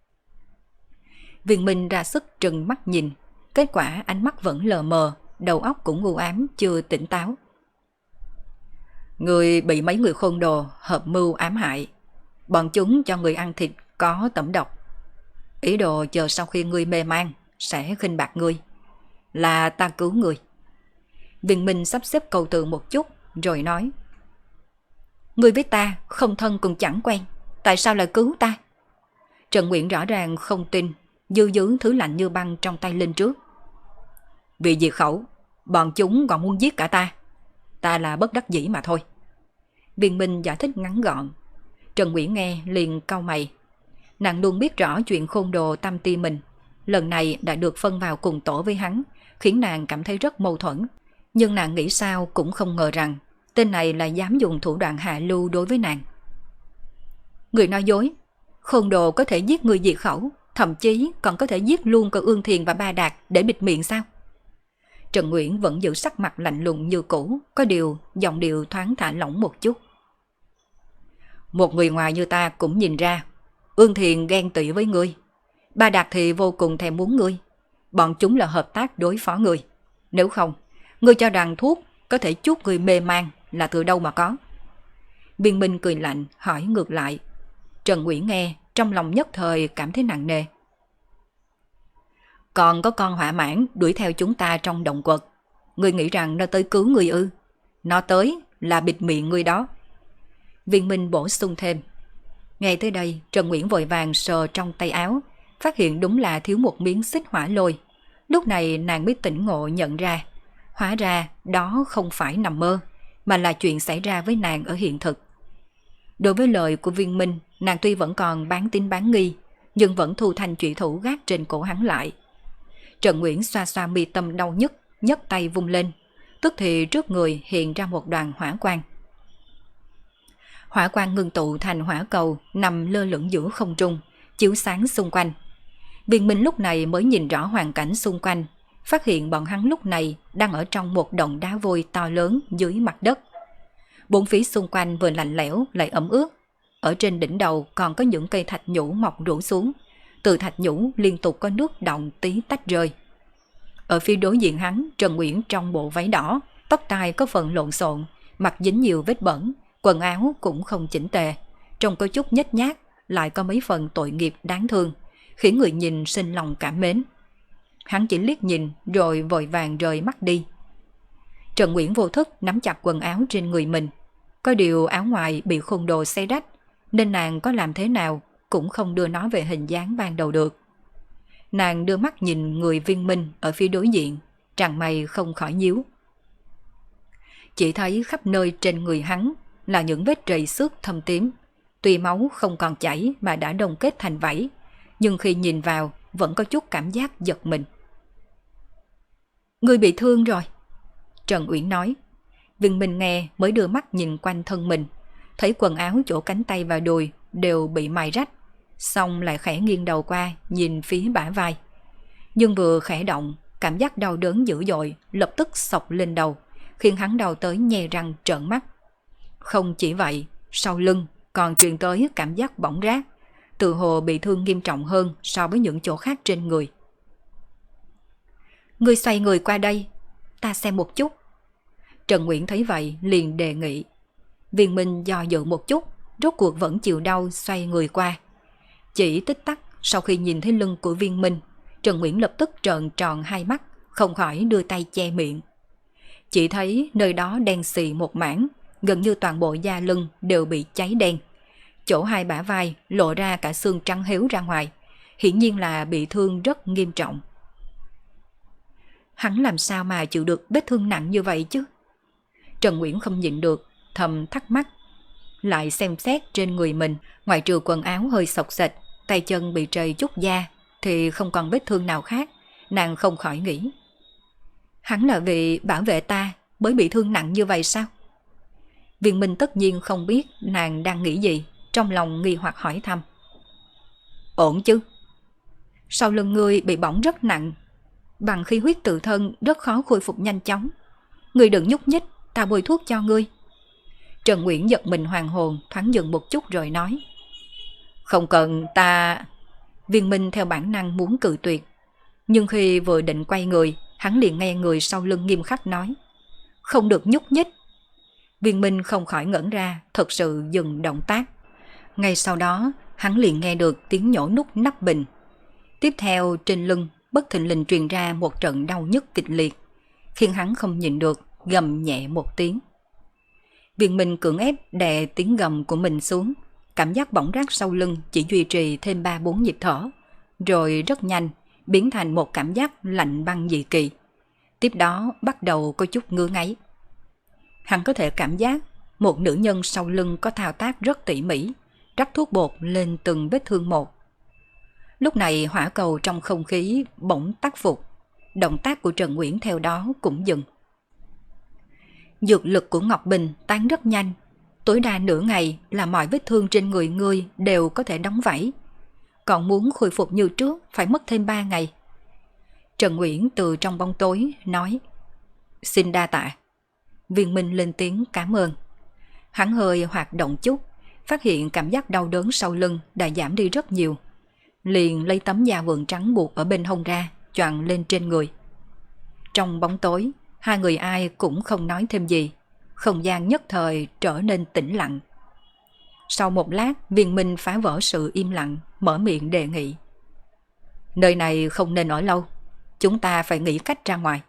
Viên Minh ra sức trừng mắt nhìn, kết quả ánh mắt vẫn lờ mờ, đầu óc cũng u ám chưa tỉnh táo. Người bị mấy người khôn đồ hợp mưu ám hại. Bọn chúng cho người ăn thịt có tẩm độc. Ý đồ chờ sau khi ngươi mê man sẽ khinh bạc ngươi. Là ta cứu ngươi. Viên Minh sắp xếp câu từ một chút rồi nói. Ngươi với ta không thân cũng chẳng quen, tại sao lại cứu ta? Trần Nguyễn rõ ràng không tin, dư thứ lạnh như băng trong tay lên trước. Vì diệt khẩu, bọn chúng còn muốn giết cả ta. Ta là bất đắc dĩ mà thôi. Viên Minh giải thích ngắn gọn. Trần Nguyễn nghe liền cau mày. Nàng luôn biết rõ chuyện khôn đồ tâm ti mình, lần này đã được phân vào cùng tổ với hắn, khiến nàng cảm thấy rất mâu thuẫn. Nhưng nàng nghĩ sao cũng không ngờ rằng tên này lại dám dùng thủ đoạn hạ lưu đối với nàng. Người nói dối, khôn đồ có thể giết người diệt khẩu, thậm chí còn có thể giết luôn cả Ương Thiền và Ba Đạt để bịt miệng sao? Trần Nguyễn vẫn giữ sắc mặt lạnh lùng như cũ, có điều giọng điệu thoáng thả lỏng một chút. Một người ngoài như ta cũng nhìn ra, Ương Thiền ghen tị với ngươi, Ba Đạt thì vô cùng thèm muốn ngươi. Bọn chúng là hợp tác đối phó ngươi. Nếu không, ngươi cho rằng thuốc có thể chuốc người mê man là từ đâu mà có? Viên Minh cười lạnh hỏi ngược lại. Trần Nguyễn nghe trong lòng nhất thời cảm thấy nặng nề. Còn có con hỏa mãn đuổi theo chúng ta trong động quật. Ngươi nghĩ rằng nó tới cứu ngươi ư? Nó tới là bịt miệng ngươi đó. Viên Minh bổ sung thêm. Ngay tới đây, Trần Nguyễn vội vàng sờ trong tay áo, phát hiện đúng là thiếu một miếng xích hỏa lôi. Lúc này nàng mới tỉnh ngộ nhận ra, hóa ra đó không phải nằm mơ, mà là chuyện xảy ra với nàng ở hiện thực. Đối với lời của Viên Minh, nàng tuy vẫn còn bán tín bán nghi, nhưng vẫn thu thanh trụy thủ gác trên cổ hắn lại. Trần Nguyễn xoa xoa mi tâm đau nhức, nhấc tay vung lên, tức thì trước người hiện ra một đoàn hỏa quang. Hỏa quang ngưng tụ thành hỏa cầu nằm lơ lửng giữa không trung, chiếu sáng xung quanh. Viên Minh lúc này mới nhìn rõ hoàn cảnh xung quanh, phát hiện bọn hắn lúc này đang ở trong một động đá vôi to lớn dưới mặt đất. Bốn phía xung quanh vừa lạnh lẽo lại ẩm ướt. Ở trên đỉnh đầu còn có những cây thạch nhũ mọc rủ xuống. Từ thạch nhũ liên tục có nước đọng tí tách rơi. Ở phía đối diện hắn, Trần Uyển trong bộ váy đỏ, tóc tai có phần lộn xộn, mặt dính nhiều vết bẩn, quần áo cũng không chỉnh tề, trông có chút nhếch nhác, lại có mấy phần tội nghiệp đáng thương, khiến người nhìn sinh lòng cảm mến. Hắn chỉ liếc nhìn rồi vội vàng rời mắt đi. Trần Uyển vô thức nắm chặt quần áo trên người mình. Có điều áo ngoài bị khung đồ xé rách, nên nàng có làm thế nào cũng không đưa nó về hình dáng ban đầu được. Nàng đưa mắt nhìn người Viên Minh ở phía đối diện, tràn mày không khỏi nhíu. Chỉ thấy khắp nơi trên người hắn là những vết rầy xước thâm tím. Tuy máu không còn chảy mà đã đông kết thành vảy, nhưng khi nhìn vào vẫn có chút cảm giác giật mình. Người bị thương rồi, Trần Uyển nói. Viên Minh nghe mới đưa mắt nhìn quanh thân mình, thấy quần áo chỗ cánh tay và đùi đều bị mài rách, xong lại khẽ nghiêng đầu qua nhìn phía bả vai. Nhưng vừa khẽ động, cảm giác đau đớn dữ dội lập tức xộc lên đầu, khiến hắn đau tới nhe răng trợn mắt. Không chỉ vậy, sau lưng còn truyền tới cảm giác bỏng rát, tự hồ bị thương nghiêm trọng hơn so với những chỗ khác trên người. Ngươi xoay người qua đây, ta xem một chút. Trần Uyển thấy vậy liền đề nghị. Viên Minh do dự một chút, rốt cuộc vẫn chịu đau xoay người qua. Chỉ tích tắc sau khi nhìn thấy lưng của Viên Minh, Trần Uyển lập tức trợn tròn hai mắt, không khỏi đưa tay che miệng. Chỉ thấy nơi đó đen xì một mảng, gần như toàn bộ da lưng đều bị cháy đen. Chỗ hai bả vai lộ ra cả xương trắng héo ra ngoài, hiển nhiên là bị thương rất nghiêm trọng. Hắn làm sao mà chịu được vết thương nặng như vậy chứ? Trần Uyển không nhịn được, thầm thắc mắc. Lại xem xét trên người mình, ngoài trừ quần áo hơi xộc xệch, tay chân bị trầy chút da, thì không còn vết thương nào khác, nàng không khỏi nghĩ. Hắn là vì bảo vệ ta mới bị thương nặng như vậy sao? Viên Minh tất nhiên không biết nàng đang nghĩ gì, trong lòng nghi hoặc hỏi thăm. Ổn chứ? Sau lưng ngươi bị bỏng rất nặng, bằng khí huyết tự thân rất khó khôi phục nhanh chóng. Ngươi đừng nhúc nhích, ta bôi thuốc cho ngươi. Trần Uyển giật mình hoàn hồn, thoáng dừng một chút rồi nói. Không cần, ta... Viên Minh theo bản năng muốn cự tuyệt, nhưng khi vừa định quay người, hắn liền nghe người sau lưng nghiêm khắc nói. Không được nhúc nhích. Viên Minh không khỏi ngẩn ra, thật sự dừng động tác. Ngay sau đó, hắn liền nghe được tiếng nhổ nút nắp bình. Tiếp theo trên lưng bất thình lình truyền ra một trận đau nhức kịch liệt, khiến hắn không nhịn được gầm nhẹ một tiếng. Viên Minh cưỡng ép đè tiếng gầm của mình xuống, cảm giác bỏng rát sau lưng chỉ duy trì thêm 3-4 nhịp thở, rồi rất nhanh biến thành một cảm giác lạnh băng dị kỳ. Tiếp đó bắt đầu có chút ngứa ngáy. Hắn có thể cảm giác một nữ nhân sau lưng có thao tác rất tỉ mỉ, rắc thuốc bột lên từng vết thương một. Lúc này hỏa cầu trong không khí bỗng tắt phục, động tác của Trần Uyển theo đó cũng dừng. Dược lực của Ngọc Bình tán rất nhanh, tối đa nửa ngày là mọi vết thương trên người ngươi đều có thể đóng vảy. Còn muốn khôi phục như trước phải mất thêm 3 ngày. Trần Uyển từ trong bóng tối nói. Xin đa tạ. Viên Minh lên tiếng cảm ơn. Hắn hơi hoạt động chút, phát hiện cảm giác đau đớn sau lưng đã giảm đi rất nhiều. Liền lấy tấm da vượn trắng buộc ở bên hông ra, choàng lên trên người. Trong bóng tối, hai người ai cũng không nói thêm gì. Không gian nhất thời trở nên tĩnh lặng. Sau một lát, Viên Minh phá vỡ sự im lặng, mở miệng đề nghị. Nơi này không nên ở lâu, chúng ta phải nghĩ cách ra ngoài.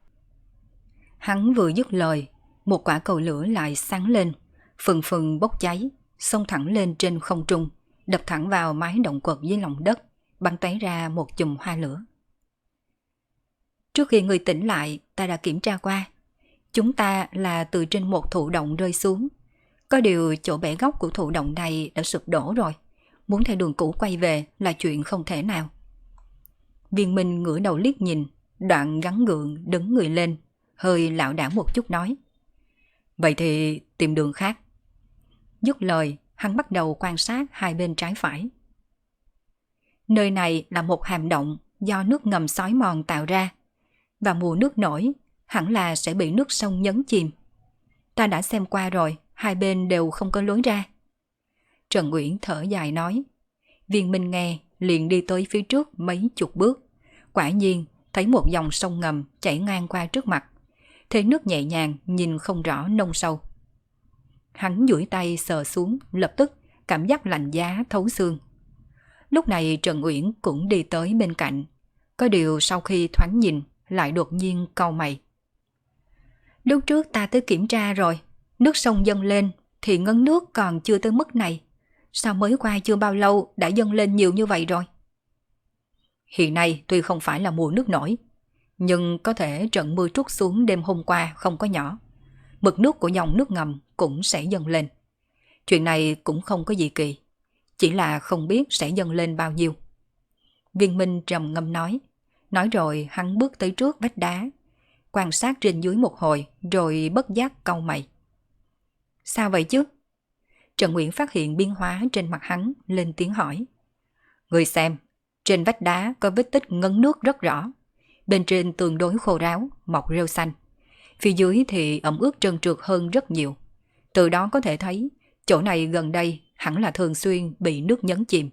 Hắn vừa dứt lời, một quả cầu lửa lại sáng lên, phừng phừng bốc cháy, xông thẳng lên trên không trung, đập thẳng vào mái động quật dưới lòng đất, bắn tóe ra một chùm hoa lửa. Trước khi người tỉnh lại, ta đã kiểm tra qua. Chúng ta là từ trên một thụ động rơi xuống. Có điều chỗ bể gốc của thụ động này đã sụp đổ rồi. Muốn theo đường cũ quay về là chuyện không thể nào. Viên Minh ngửa đầu liếc nhìn, đoạn gắng gượng đứng người lên, hơi lảo đảo một chút nói. Vậy thì tìm đường khác. Dứt lời, hắn bắt đầu quan sát hai bên trái phải. Nơi này là một hàm động do nước ngầm xói mòn tạo ra, và mùa nước nổi hẳn là sẽ bị nước sông nhấn chìm. Ta đã xem qua rồi, hai bên đều không có lối ra. Trần Uyển thở dài nói. Viên Minh nghe liền đi tới phía trước mấy chục bước. Quả nhiên thấy một dòng sông ngầm chảy ngang qua trước mặt. Thế nước nhẹ nhàng, nhìn không rõ nông sâu. Hắn duỗi tay sờ xuống, lập tức cảm giác lạnh giá thấu xương. Lúc này Trần Uyển cũng đi tới bên cạnh. Có điều sau khi thoáng nhìn lại đột nhiên cau mày. Lúc trước ta tới kiểm tra rồi, nước sông dâng lên thì ngấn nước còn chưa tới mức này. Sao mới qua chưa bao lâu đã dâng lên nhiều như vậy rồi? Hiện nay tuy không phải là mùa nước nổi, nhưng có thể trận mưa trút xuống đêm hôm qua không có nhỏ. Mực nước của dòng nước ngầm cũng sẽ dâng lên. Chuyện này cũng không có gì kỳ, chỉ là không biết sẽ dâng lên bao nhiêu. Viên Minh trầm ngâm nói rồi hắn bước tới trước vách đá, quan sát trên dưới một hồi rồi bất giác cau mày. Sao vậy chứ? Trần Uyển phát hiện biến hóa trên mặt hắn, lên tiếng hỏi. Người xem, trên vách đá có vết tích ngấn nước rất rõ. Bên trên tương đối khô ráo, mọc rêu xanh. Phía dưới thì ẩm ướt trơn trượt hơn rất nhiều. Từ đó có thể thấy, chỗ này gần đây hẳn là thường xuyên bị nước nhấn chìm.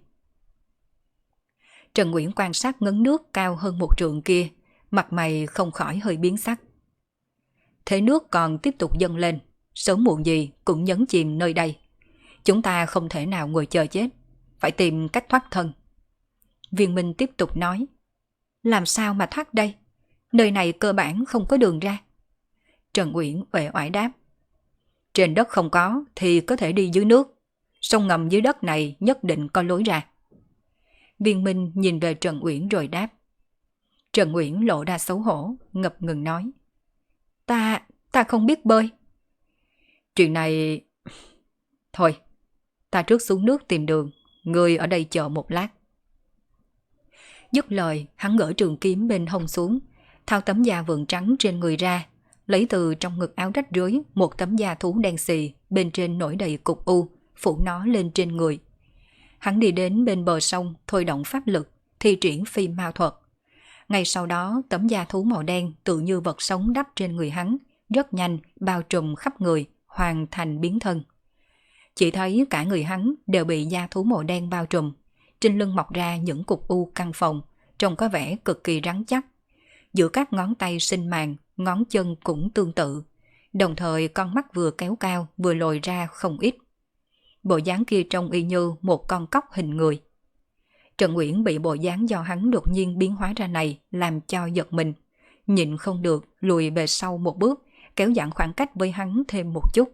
Trần Uyển quan sát ngấn nước cao hơn một trượng kia, mặt mày không khỏi hơi biến sắc. Thế nước còn tiếp tục dâng lên, sớm muộn gì cũng nhấn chìm nơi đây. Chúng ta không thể nào ngồi chờ chết, phải tìm cách thoát thân. Viên Minh tiếp tục nói. Làm sao mà thoát đây? Nơi này cơ bản không có đường ra. Trần Uyển uể oải đáp. Trên đất không có thì có thể đi dưới nước. Sông ngầm dưới đất này nhất định có lối ra. Viên Minh nhìn về Trần Uyển rồi đáp. Trần Uyển lộ ra xấu hổ, ngập ngừng nói. Ta không biết bơi. Chuyện này... Thôi, ta trước xuống nước tìm đường, ngươi ở đây chờ một lát. Dứt lời, hắn gỡ trường kiếm bên hông xuống, thao tấm da vượn trắng trên người ra, lấy từ trong ngực áo rách rưới một tấm da thú đen xì, bên trên nổi đầy cục u, phủ nó lên trên người. Hắn đi đến bên bờ sông, thôi động pháp lực, thi triển phi mao thuật. Ngay sau đó, tấm da thú màu đen tự như vật sống đắp trên người hắn, rất nhanh bao trùm khắp người, hoàn thành biến thân. Chỉ thấy cả người hắn đều bị da thú màu đen bao trùm, trên lưng mọc ra những cục u căng phồng, trông có vẻ cực kỳ rắn chắc. Giữa các ngón tay sinh màng, ngón chân cũng tương tự, đồng thời con mắt vừa kéo cao vừa lồi ra không ít. Bộ dáng kia trông y như một con cóc hình người. Trần Uyển bị bộ dáng do hắn đột nhiên biến hóa ra này làm cho giật mình, nhịn không được lùi về sau một bước, kéo giãn khoảng cách với hắn thêm một chút.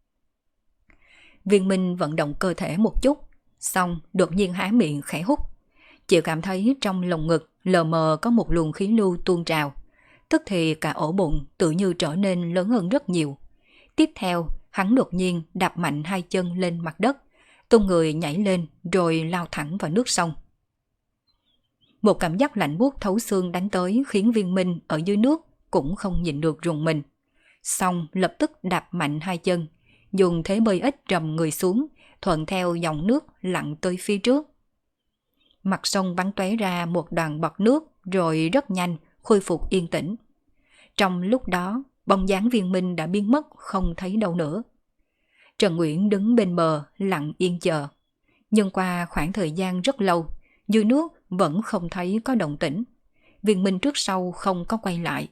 Viên Minh vận động cơ thể một chút, xong đột nhiên há miệng khẽ hút. Chỉ cảm thấy trong lồng ngực lờ mờ có một luồng khí lưu tuôn trào, tức thì cả ổ bụng tự như trở nên lớn hơn rất nhiều. Tiếp theo, hắn đột nhiên đạp mạnh hai chân lên mặt đất, tung người nhảy lên rồi lao thẳng vào nước sông. Một cảm giác lạnh buốt thấu xương đánh tới khiến Viên Minh ở dưới nước cũng không nhịn được rùng mình. Xong lập tức đạp mạnh hai chân, dùng thế bơi ếch trầm người xuống, thuận theo dòng nước lặn tới phía trước. Mặt sông bắn tóe ra một đoàn bọt nước rồi rất nhanh khôi phục yên tĩnh. Trong lúc đó, bóng dáng Viên Minh đã biến mất không thấy đâu nữa. Trần Uyển đứng bên bờ lặng yên chờ. Nhưng qua khoảng thời gian rất lâu, dưới nước vẫn không thấy có động tĩnh. Viên Minh trước sau không có quay lại.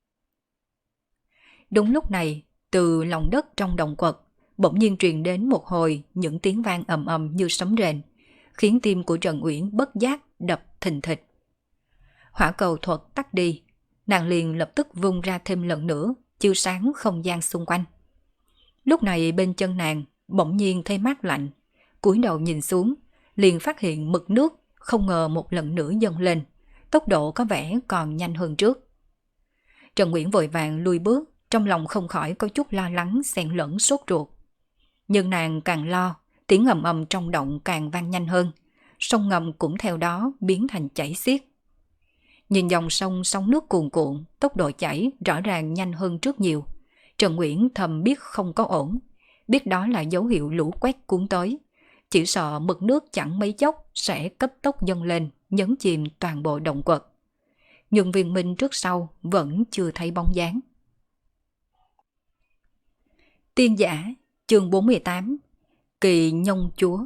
Đúng lúc này, từ lòng đất trong động quật, bỗng nhiên truyền đến một hồi những tiếng vang ầm ầm như sấm rền, khiến tim của Trần Uyển bất giác đập thình thịch. Hỏa cầu thuật tắt đi, nàng liền lập tức vung ra thêm lần nữa, chiếu sáng không gian xung quanh. Lúc này bên chân nàng bỗng nhiên thấy mát lạnh, cúi đầu nhìn xuống, liền phát hiện mực nước không ngờ một lần nữa dâng lên, tốc độ có vẻ còn nhanh hơn trước. Trần Uyển vội vàng lùi bước, trong lòng không khỏi có chút lo lắng xen lẫn sốt ruột. Nhưng nàng càng lo, tiếng ầm ầm trong động càng vang nhanh hơn, sông ngầm cũng theo đó biến thành chảy xiết. Nhìn dòng sông sóng nước cuồn cuộn, tốc độ chảy rõ ràng nhanh hơn trước nhiều. Trần Uyển thầm biết không có ổn, biết đó là dấu hiệu lũ quét cuốn tới, chỉ sợ mực nước chẳng mấy chốc sẽ cấp tốc dâng lên, nhấn chìm toàn bộ động quật. Nhưng Viên Minh trước sau vẫn chưa thấy bóng dáng. Tiên giả, chương 48, Kỳ Nhông Chúa.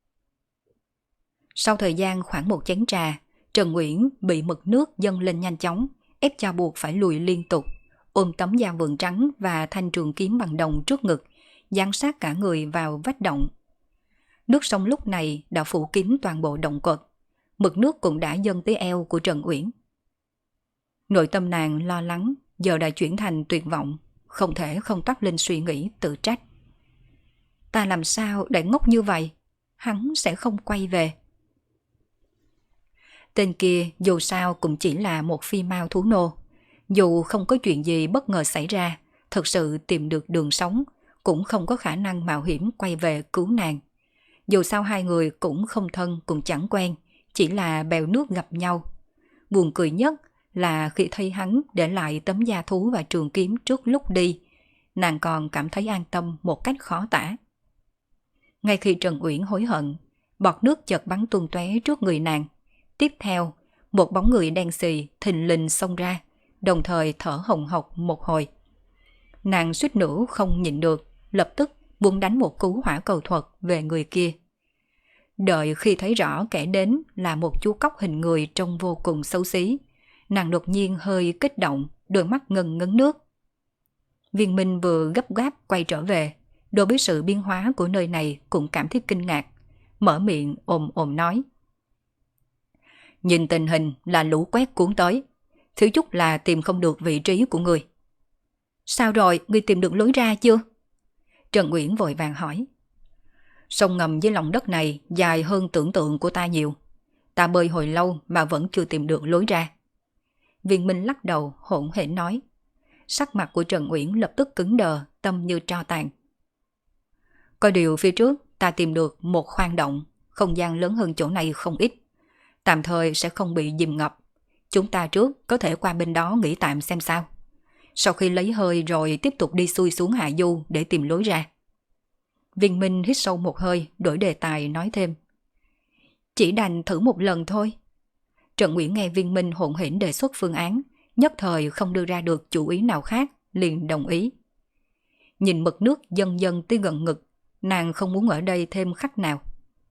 Sau thời gian khoảng một chén trà, Trần Uyển bị mực nước dâng lên nhanh chóng, ép cho buộc phải lùi liên tục, ôm tấm da vườn trắng và thanh trường kiếm bằng đồng trước ngực, dán sát cả người vào vách động. Nước sông lúc này đã phủ kín toàn bộ động quật, mực nước cũng đã dâng tới eo của Trần Uyển. Nội tâm nàng lo lắng giờ đã chuyển thành tuyệt vọng, không thể không toát lên suy nghĩ tự trách. Ta làm sao để ngốc như vậy? Hắn sẽ không quay về. Tên kia dù sao cũng chỉ là một phi mao thú nô. Dù không có chuyện gì bất ngờ xảy ra, thật sự tìm được đường sống, cũng không có khả năng mạo hiểm quay về cứu nàng. Dù sao hai người cũng không thân cũng chẳng quen, chỉ là bèo nước gặp nhau. Buồn cười nhất là khi thấy hắn để lại tấm da thú và trường kiếm trước lúc đi, nàng còn cảm thấy an tâm một cách khó tả. Ngay khi Trần Uyển hối hận, bọt nước chợt bắn tung tóe trước người nàng. Tiếp theo, một bóng người đen xì thình lình xông ra, đồng thời thở hồng hộc một hồi. Nàng suýt nữa không nhịn được, lập tức muốn đánh một cú hỏa cầu thuật về người kia. Đợi khi thấy rõ kẻ đến là một chú cóc hình người trông vô cùng xấu xí, nàng đột nhiên hơi kích động, đôi mắt ngấn ngấn nước. Viên Minh vừa gấp gáp quay trở về, đối với sự biến hóa của nơi này cũng cảm thấy kinh ngạc, mở miệng ồm ồm nói. Nhìn tình hình là lũ quét cuốn tới, thiếu chút là tìm không được vị trí của người. Sao rồi, ngươi tìm được lối ra chưa? Trần Uyển vội vàng hỏi. Sông ngầm dưới lòng đất này dài hơn tưởng tượng của ta nhiều. Ta bơi hồi lâu mà vẫn chưa tìm được lối ra. Viên Minh lắc đầu hỗn hển nói. Sắc mặt của Trần Uyển lập tức cứng đờ, tâm như tro tàn. Có điều phía trước ta tìm được một khoang động, không gian lớn hơn chỗ này không ít. Tạm thời sẽ không bị dìm ngập. Chúng ta trước có thể qua bên đó nghỉ tạm xem sao. Sau khi lấy hơi rồi tiếp tục đi xuôi xuống hạ du để tìm lối ra. Viên Minh hít sâu một hơi, đổi đề tài nói thêm. Chỉ đành thử một lần thôi. Trần Uyển nghe Viên Minh hỗn hển đề xuất phương án, nhất thời không đưa ra được chủ ý nào khác, liền đồng ý. Nhìn mực nước dần dần tới gần ngực, nàng không muốn ở đây thêm khắc nào.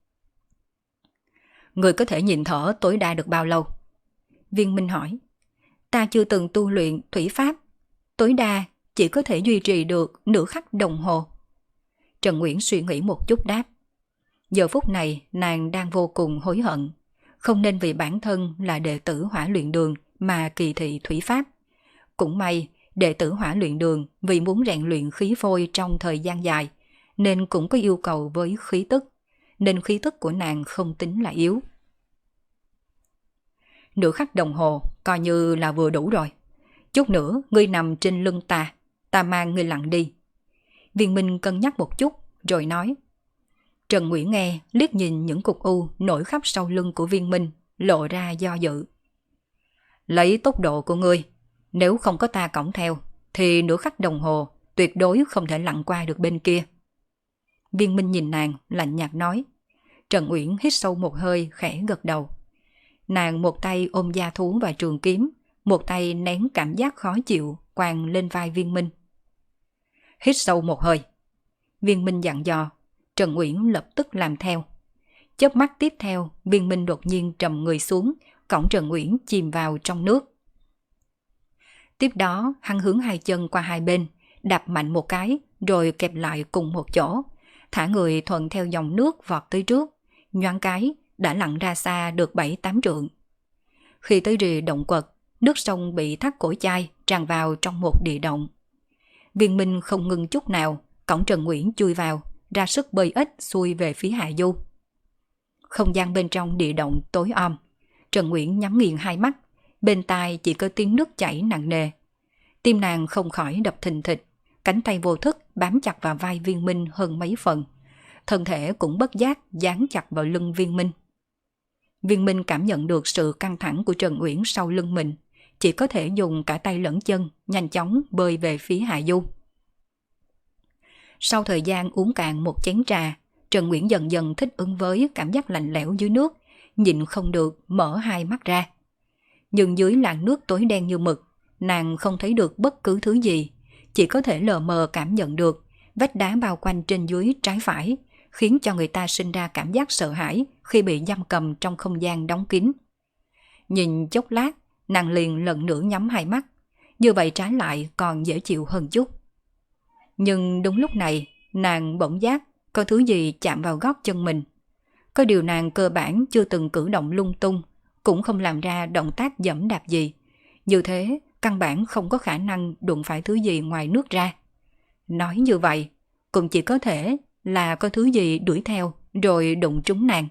Người có thể nhịn thở tối đa được bao lâu? Viên Minh hỏi. Ta chưa từng tu luyện thủy pháp, tối đa chỉ có thể duy trì được nửa khắc đồng hồ. Trần Uyển suy nghĩ một chút đáp. Giờ phút này nàng đang vô cùng hối hận, không nên vì bản thân là đệ tử Hỏa Luyện Đường mà kỳ thị thủy pháp. Cũng may đệ tử Hỏa Luyện Đường vì muốn rèn luyện khí phôi trong thời gian dài nên cũng có yêu cầu với khí tức, nên khí tức của nàng không tính là yếu. Nửa khắc đồng hồ coi như là vừa đủ rồi. Chút nữa ngươi nằm trên lưng ta, ta mang ngươi lặn đi. Viên Minh cân nhắc một chút rồi nói. Trần Uyển nghe liếc nhìn những cục u nổi khắp sau lưng của Viên Minh, lộ ra do dự. Lấy tốc độ của ngươi, nếu không có ta cõng theo thì nửa khắc đồng hồ tuyệt đối không thể lặn qua được bên kia. Viên Minh nhìn nàng lạnh nhạt nói. Trần Uyển hít sâu một hơi khẽ gật đầu. Nàng một tay ôm da thú và trường kiếm, một tay nén cảm giác khó chịu quàng lên vai Viên Minh. Hít sâu một hơi. Viên Minh dặn dò. Trần Uyển lập tức làm theo. Chớp mắt tiếp theo, Viên Minh đột nhiên trầm người xuống, cõng Trần Uyển chìm vào trong nước. Tiếp đó, hắn hướng hai chân qua hai bên, đạp mạnh một cái, rồi kẹp lại cùng một chỗ, thả người thuận theo dòng nước vọt tới trước, nhoáng cái đã lặn ra xa được 7-8 trượng. Khi tới rìa động quật, nước sông bị thác cổ chai tràn vào trong một địa động. Viên Minh không ngừng chút nào, cõng Trần Uyển chui vào, ra sức bơi ếch xuôi về phía hạ du. Không gian bên trong địa động tối om, Trần Uyển nhắm nghiền hai mắt, bên tai chỉ có tiếng nước chảy nặng nề. Tim nàng không khỏi đập thình thịch, cánh tay vô thức bám chặt vào vai Viên Minh hơn mấy phần, thân thể cũng bất giác dán chặt vào lưng Viên Minh. Viên Minh cảm nhận được sự căng thẳng của Trần Uyển sau lưng mình, chỉ có thể dùng cả tay lẫn chân nhanh chóng bơi về phía hạ du. Sau thời gian uống cạn một chén trà, Trần Nguyễn dần dần thích ứng với cảm giác lạnh lẽo dưới nước, nhịn không được mở hai mắt ra. Nhưng dưới làn nước tối đen như mực, nàng không thấy được bất cứ thứ gì, chỉ có thể lờ mờ cảm nhận được vách đá bao quanh trên dưới trái phải, khiến cho người ta sinh ra cảm giác sợ hãi khi bị giam cầm trong không gian đóng kín. Nhìn chốc lát, nàng liền lần nữa nhắm hai mắt, như vậy trái lại còn dễ chịu hơn chút. Nhưng đúng lúc này, nàng bỗng giác có thứ gì chạm vào gót chân mình. Có điều nàng cơ bản chưa từng cử động lung tung, cũng không làm ra động tác giẫm đạp gì. Như thế, căn bản không có khả năng đụng phải thứ gì ngoài nước ra. Nói như vậy, cũng chỉ có thể là có thứ gì đuổi theo rồi đụng trúng nàng.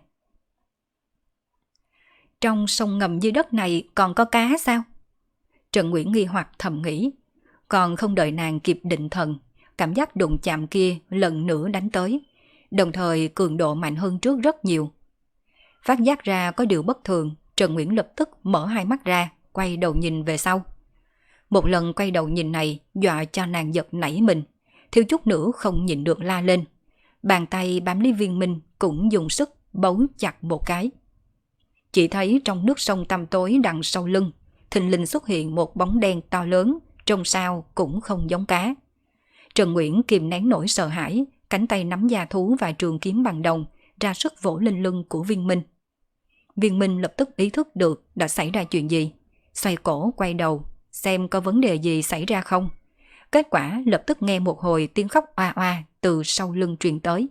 Trong sông ngầm dưới đất này còn có cá sao? Trần Nguyễn nghi hoặc thầm nghĩ. Còn không đợi nàng kịp định thần, cảm giác đụng chạm kia lần nữa đánh tới, đồng thời cường độ mạnh hơn trước rất nhiều. Phát giác ra có điều bất thường, Trần Nguyễn lập tức mở hai mắt ra, quay đầu nhìn về sau. Một lần quay đầu nhìn này dọa cho nàng giật nảy mình, thiếu chút nữa không nhịn được la lên. Bàn tay bám lấy Viên Minh cũng dùng sức bấu chặt một cái. Chỉ thấy trong nước sông tăm tối đằng sau lưng, thình lình xuất hiện một bóng đen to lớn, trông sao cũng không giống cá. Trần Nguyễn kìm nén nỗi sợ hãi, cánh tay nắm da thú và trường kiếm bằng đồng, ra sức vỗ lên lưng của Viên Minh. Viên Minh lập tức ý thức được đã xảy ra chuyện gì, xoay cổ quay đầu, xem có vấn đề gì xảy ra không. Kết quả lập tức nghe một hồi tiếng khóc oa oa từ sau lưng truyền tới.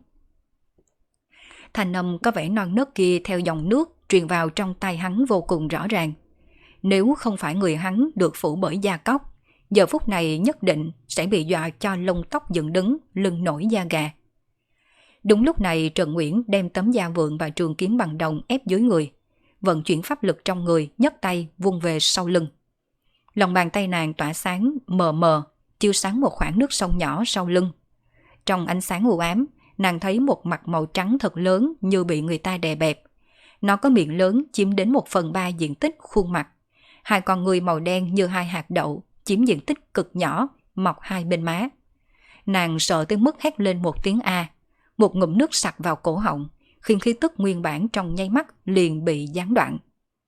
Thanh âm có vẻ non nớt kia theo dòng nước truyền vào trong tai hắn vô cùng rõ ràng. Nếu không phải người hắn được phủ bởi da cóc, giờ phút này nhất định sẽ bị dọa cho lông tóc dựng đứng, lưng nổi da gà. Đúng lúc này Trần Nguyễn đem tấm da vượn và trường kiếm bằng đồng ép dưới người, vận chuyển pháp lực trong người, nhấc tay vung về sau lưng. Lòng bàn tay nàng tỏa sáng mờ mờ, chiếu sáng một khoảng nước sông nhỏ sau lưng. Trong ánh sáng u ám, nàng thấy một mặt màu trắng thật lớn như bị người ta đè bẹp. Nó có miệng lớn chiếm đến 1/3 diện tích khuôn mặt. Hai con người màu đen như hai hạt đậu chiếm diện tích cực nhỏ, mọc hai bên má. Nàng sợ tới mức hét lên một tiếng A, một ngụm nước sặc vào cổ họng, khiến khí tức nguyên bản trong nháy mắt liền bị gián đoạn.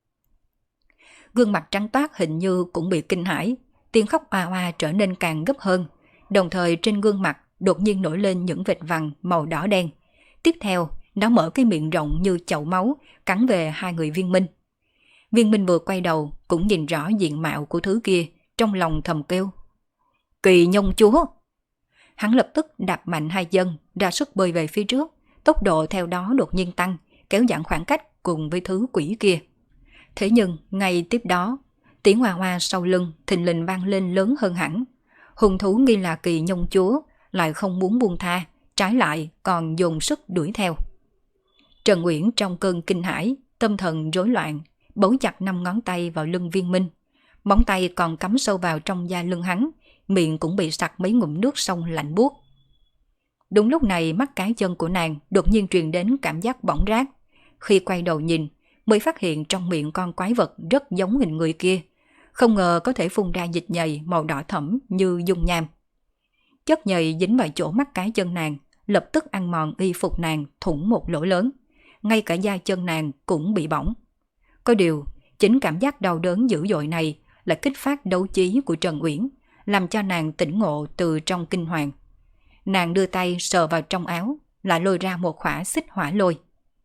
Gương mặt trắng toát hình như cũng bị kinh hãi, tiếng khóc oa oa trở nên càng gấp hơn, đồng thời trên gương mặt đột nhiên nổi lên những vệt vằn màu đỏ đen. Tiếp theo, nó mở cái miệng rộng như chậu máu, cắn về hai người Viên Minh. Viên Minh vừa quay đầu cũng nhìn rõ diện mạo của thứ kia, trong lòng thầm kêu: Kỳ Nhông Chúa! Hắn lập tức đạp mạnh hai chân, ra sức bơi về phía trước, tốc độ theo đó đột nhiên tăng, kéo giãn khoảng cách cùng với thứ quỷ kia. Thế nhưng, ngay tiếp đó, tiếng hoa hoa sau lưng thình lình vang lên lớn hơn hẳn. Hung thú nghi là Kỳ Nhông Chúa lại không muốn buông tha, trái lại còn dùng sức đuổi theo. Trần Nguyễn trong cơn kinh hãi, tâm thần rối loạn, bấu chặt 5 ngón tay vào lưng Viên Minh. Móng tay còn cắm sâu vào trong da lưng hắn, miệng cũng bị sặc mấy ngụm nước sông lạnh buốt. Đúng lúc này mắt cái chân của nàng đột nhiên truyền đến cảm giác bỏng rát. Khi quay đầu nhìn, mới phát hiện trong miệng con quái vật rất giống hình người kia. Không ngờ có thể phun ra dịch nhầy màu đỏ thẫm như dung nham. Chất nhầy dính vào chỗ mắt cái chân nàng, lập tức ăn mòn y phục nàng thủng một lỗ lớn. Ngay cả da chân nàng cũng bị bỏng. Có điều, chính cảm giác đau đớn dữ dội này là kích phát đấu trí của Trần Uyển, làm cho nàng tỉnh ngộ từ trong kinh hoàng. Nàng đưa tay sờ vào trong áo, lại lôi ra một khỏa xích hỏa lôi.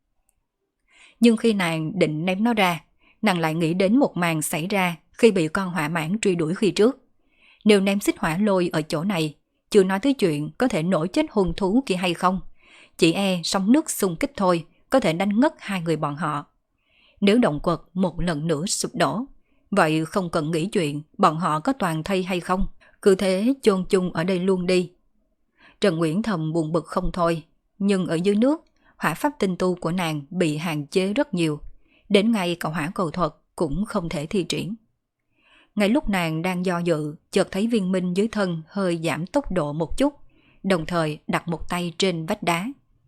Nhưng khi nàng định ném nó ra, nàng lại nghĩ đến một màn xảy ra khi bị con hỏa mãng truy đuổi khi trước. Nếu ném xích hỏa lôi ở chỗ này, chưa nói tới chuyện có thể nổi chết hung thú kia hay không, chỉ e sóng nước xung kích thôi có thể đánh ngất hai người bọn họ. Nếu động quật một lần nữa sụp đổ, vậy không cần nghĩ chuyện bọn họ có toàn thây hay không, cứ thế chôn chung ở đây luôn đi. Trần Nguyễn thầm buồn bực không thôi, nhưng ở dưới nước, hỏa pháp tinh tu của nàng bị hạn chế rất nhiều, đến ngay cả hỏa cầu thuật cũng không thể thi triển. Ngay lúc nàng đang do dự, chợt thấy Viên Minh dưới thân hơi giảm tốc độ một chút, đồng thời đặt một tay trên vách đá.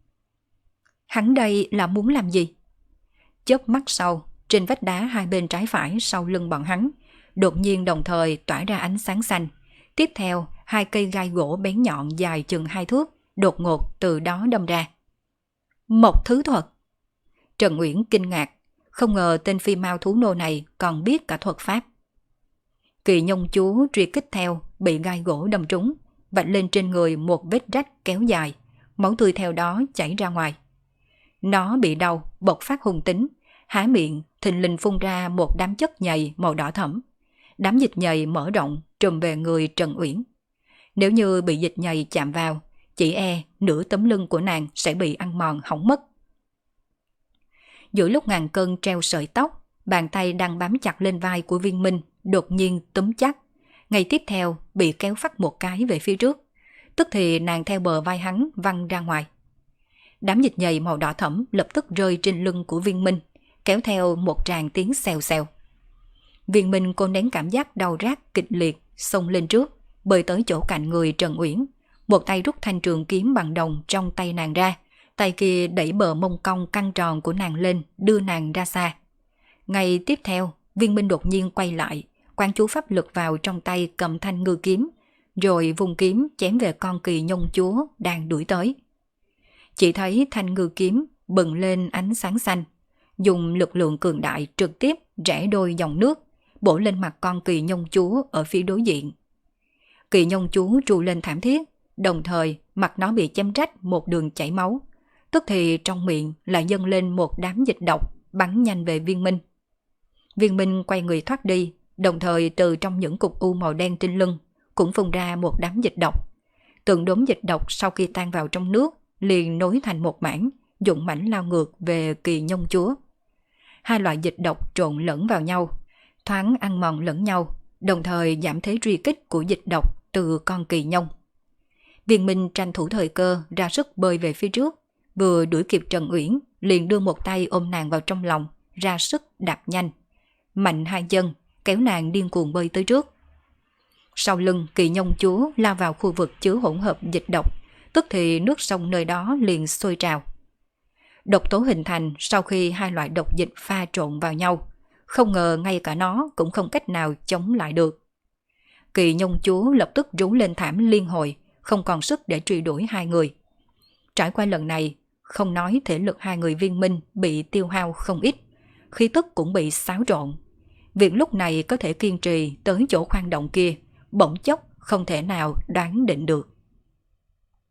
Hắn đây là muốn làm gì? Chớp mắt sau, trên vách đá hai bên trái phải sau lưng bọn hắn, đột nhiên đồng thời tỏa ra ánh sáng xanh. Tiếp theo, hai cây gai gỗ bén nhọn dài chừng 2 thước, đột ngột từ đó đâm ra. Một thứ thuật. Trần Uyển kinh ngạc, không ngờ tên phi mao thú nô này còn biết cả thuật pháp. Kỳ Nhông Chúa truy kích theo, bị gai gỗ đâm trúng, vạch lên trên người một vết rách kéo dài, máu tươi theo đó chảy ra ngoài. Nó bị đau, bộc phát hung tính, há miệng, thình lình phun ra một đám chất nhầy màu đỏ thẫm. Đám dịch nhầy mở rộng trùm về người Trần Uyển. Nếu như bị dịch nhầy chạm vào, chỉ e nửa tấm lưng của nàng sẽ bị ăn mòn hỏng mất. Giữa lúc ngàn cân treo sợi tóc, bàn tay đang bám chặt lên vai của Viên Minh đột nhiên túm chắc. Ngay tiếp theo bị kéo phắt một cái về phía trước, tức thì nàng theo bờ vai hắn văng ra ngoài. Đám dịch nhầy màu đỏ thẫm lập tức rơi trên lưng của Viên Minh, kéo theo một tràng tiếng xèo xèo. Viên Minh cô nén cảm giác đau rát kịch liệt, xông lên trước, bơi tới chỗ cạnh người Trần Uyển, một tay rút thanh trường kiếm bằng đồng trong tay nàng ra, tay kia đẩy bờ mông cong căng tròn của nàng lên, đưa nàng ra xa. Ngay tiếp theo, Viên Minh đột nhiên quay lại, quán chú pháp lực vào trong tay cầm thanh ngư kiếm, rồi vùng kiếm chém về con Kỳ Nhông Chúa đang đuổi tới. Chỉ thấy thanh ngư kiếm bừng lên ánh sáng xanh, dùng lực lượng cường đại trực tiếp rẽ đôi dòng nước, bổ lên mặt con Kỳ Nhông Chúa ở phía đối diện. Kỳ Nhông Chúa tru lên thảm thiết, đồng thời mặt nó bị chém rách một đường chảy máu, tức thì trong miệng lại dâng lên một đám dịch độc bắn nhanh về Viên Minh. Viên Minh quay người thoát đi, đồng thời từ trong những cục u màu đen trên lưng cũng phun ra một đám dịch độc. Từng đốm dịch độc sau khi tan vào trong nước liền nối thành một mảng, dũng mãnh lao ngược về Kỳ Nhông Chúa. Hai loại dịch độc trộn lẫn vào nhau, thoáng ăn mòn lẫn nhau, đồng thời giảm thế truy kích của dịch độc từ con Kỳ Nhông. Viên Minh tranh thủ thời cơ ra sức bơi về phía trước, vừa đuổi kịp Trần Uyển liền đưa một tay ôm nàng vào trong lòng, ra sức đạp nhanh, mạnh hai chân kéo nàng điên cuồng bơi tới trước. Sau lưng Kỳ Nhông Chúa lao vào khu vực chứa hỗn hợp dịch độc, tức thì nước sông nơi đó liền sôi trào. Độc tố hình thành sau khi hai loại độc dịch pha trộn vào nhau, không ngờ ngay cả nó cũng không cách nào chống lại được. Kỳ Nhông Chúa lập tức rú lên thảm liên hồi, không còn sức để truy đuổi hai người. Trải qua lần này, không nói thể lực hai người Viên Minh bị tiêu hao không ít, khí tức cũng bị xáo trộn. Việc lúc này có thể kiên trì tới chỗ khoang động kia, bỗng chốc không thể nào đoán định được.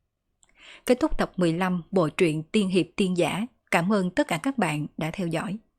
Kết thúc tập 15 bộ truyện Tiên Hiệp Tiên Giả. Cảm ơn tất cả các bạn đã theo dõi.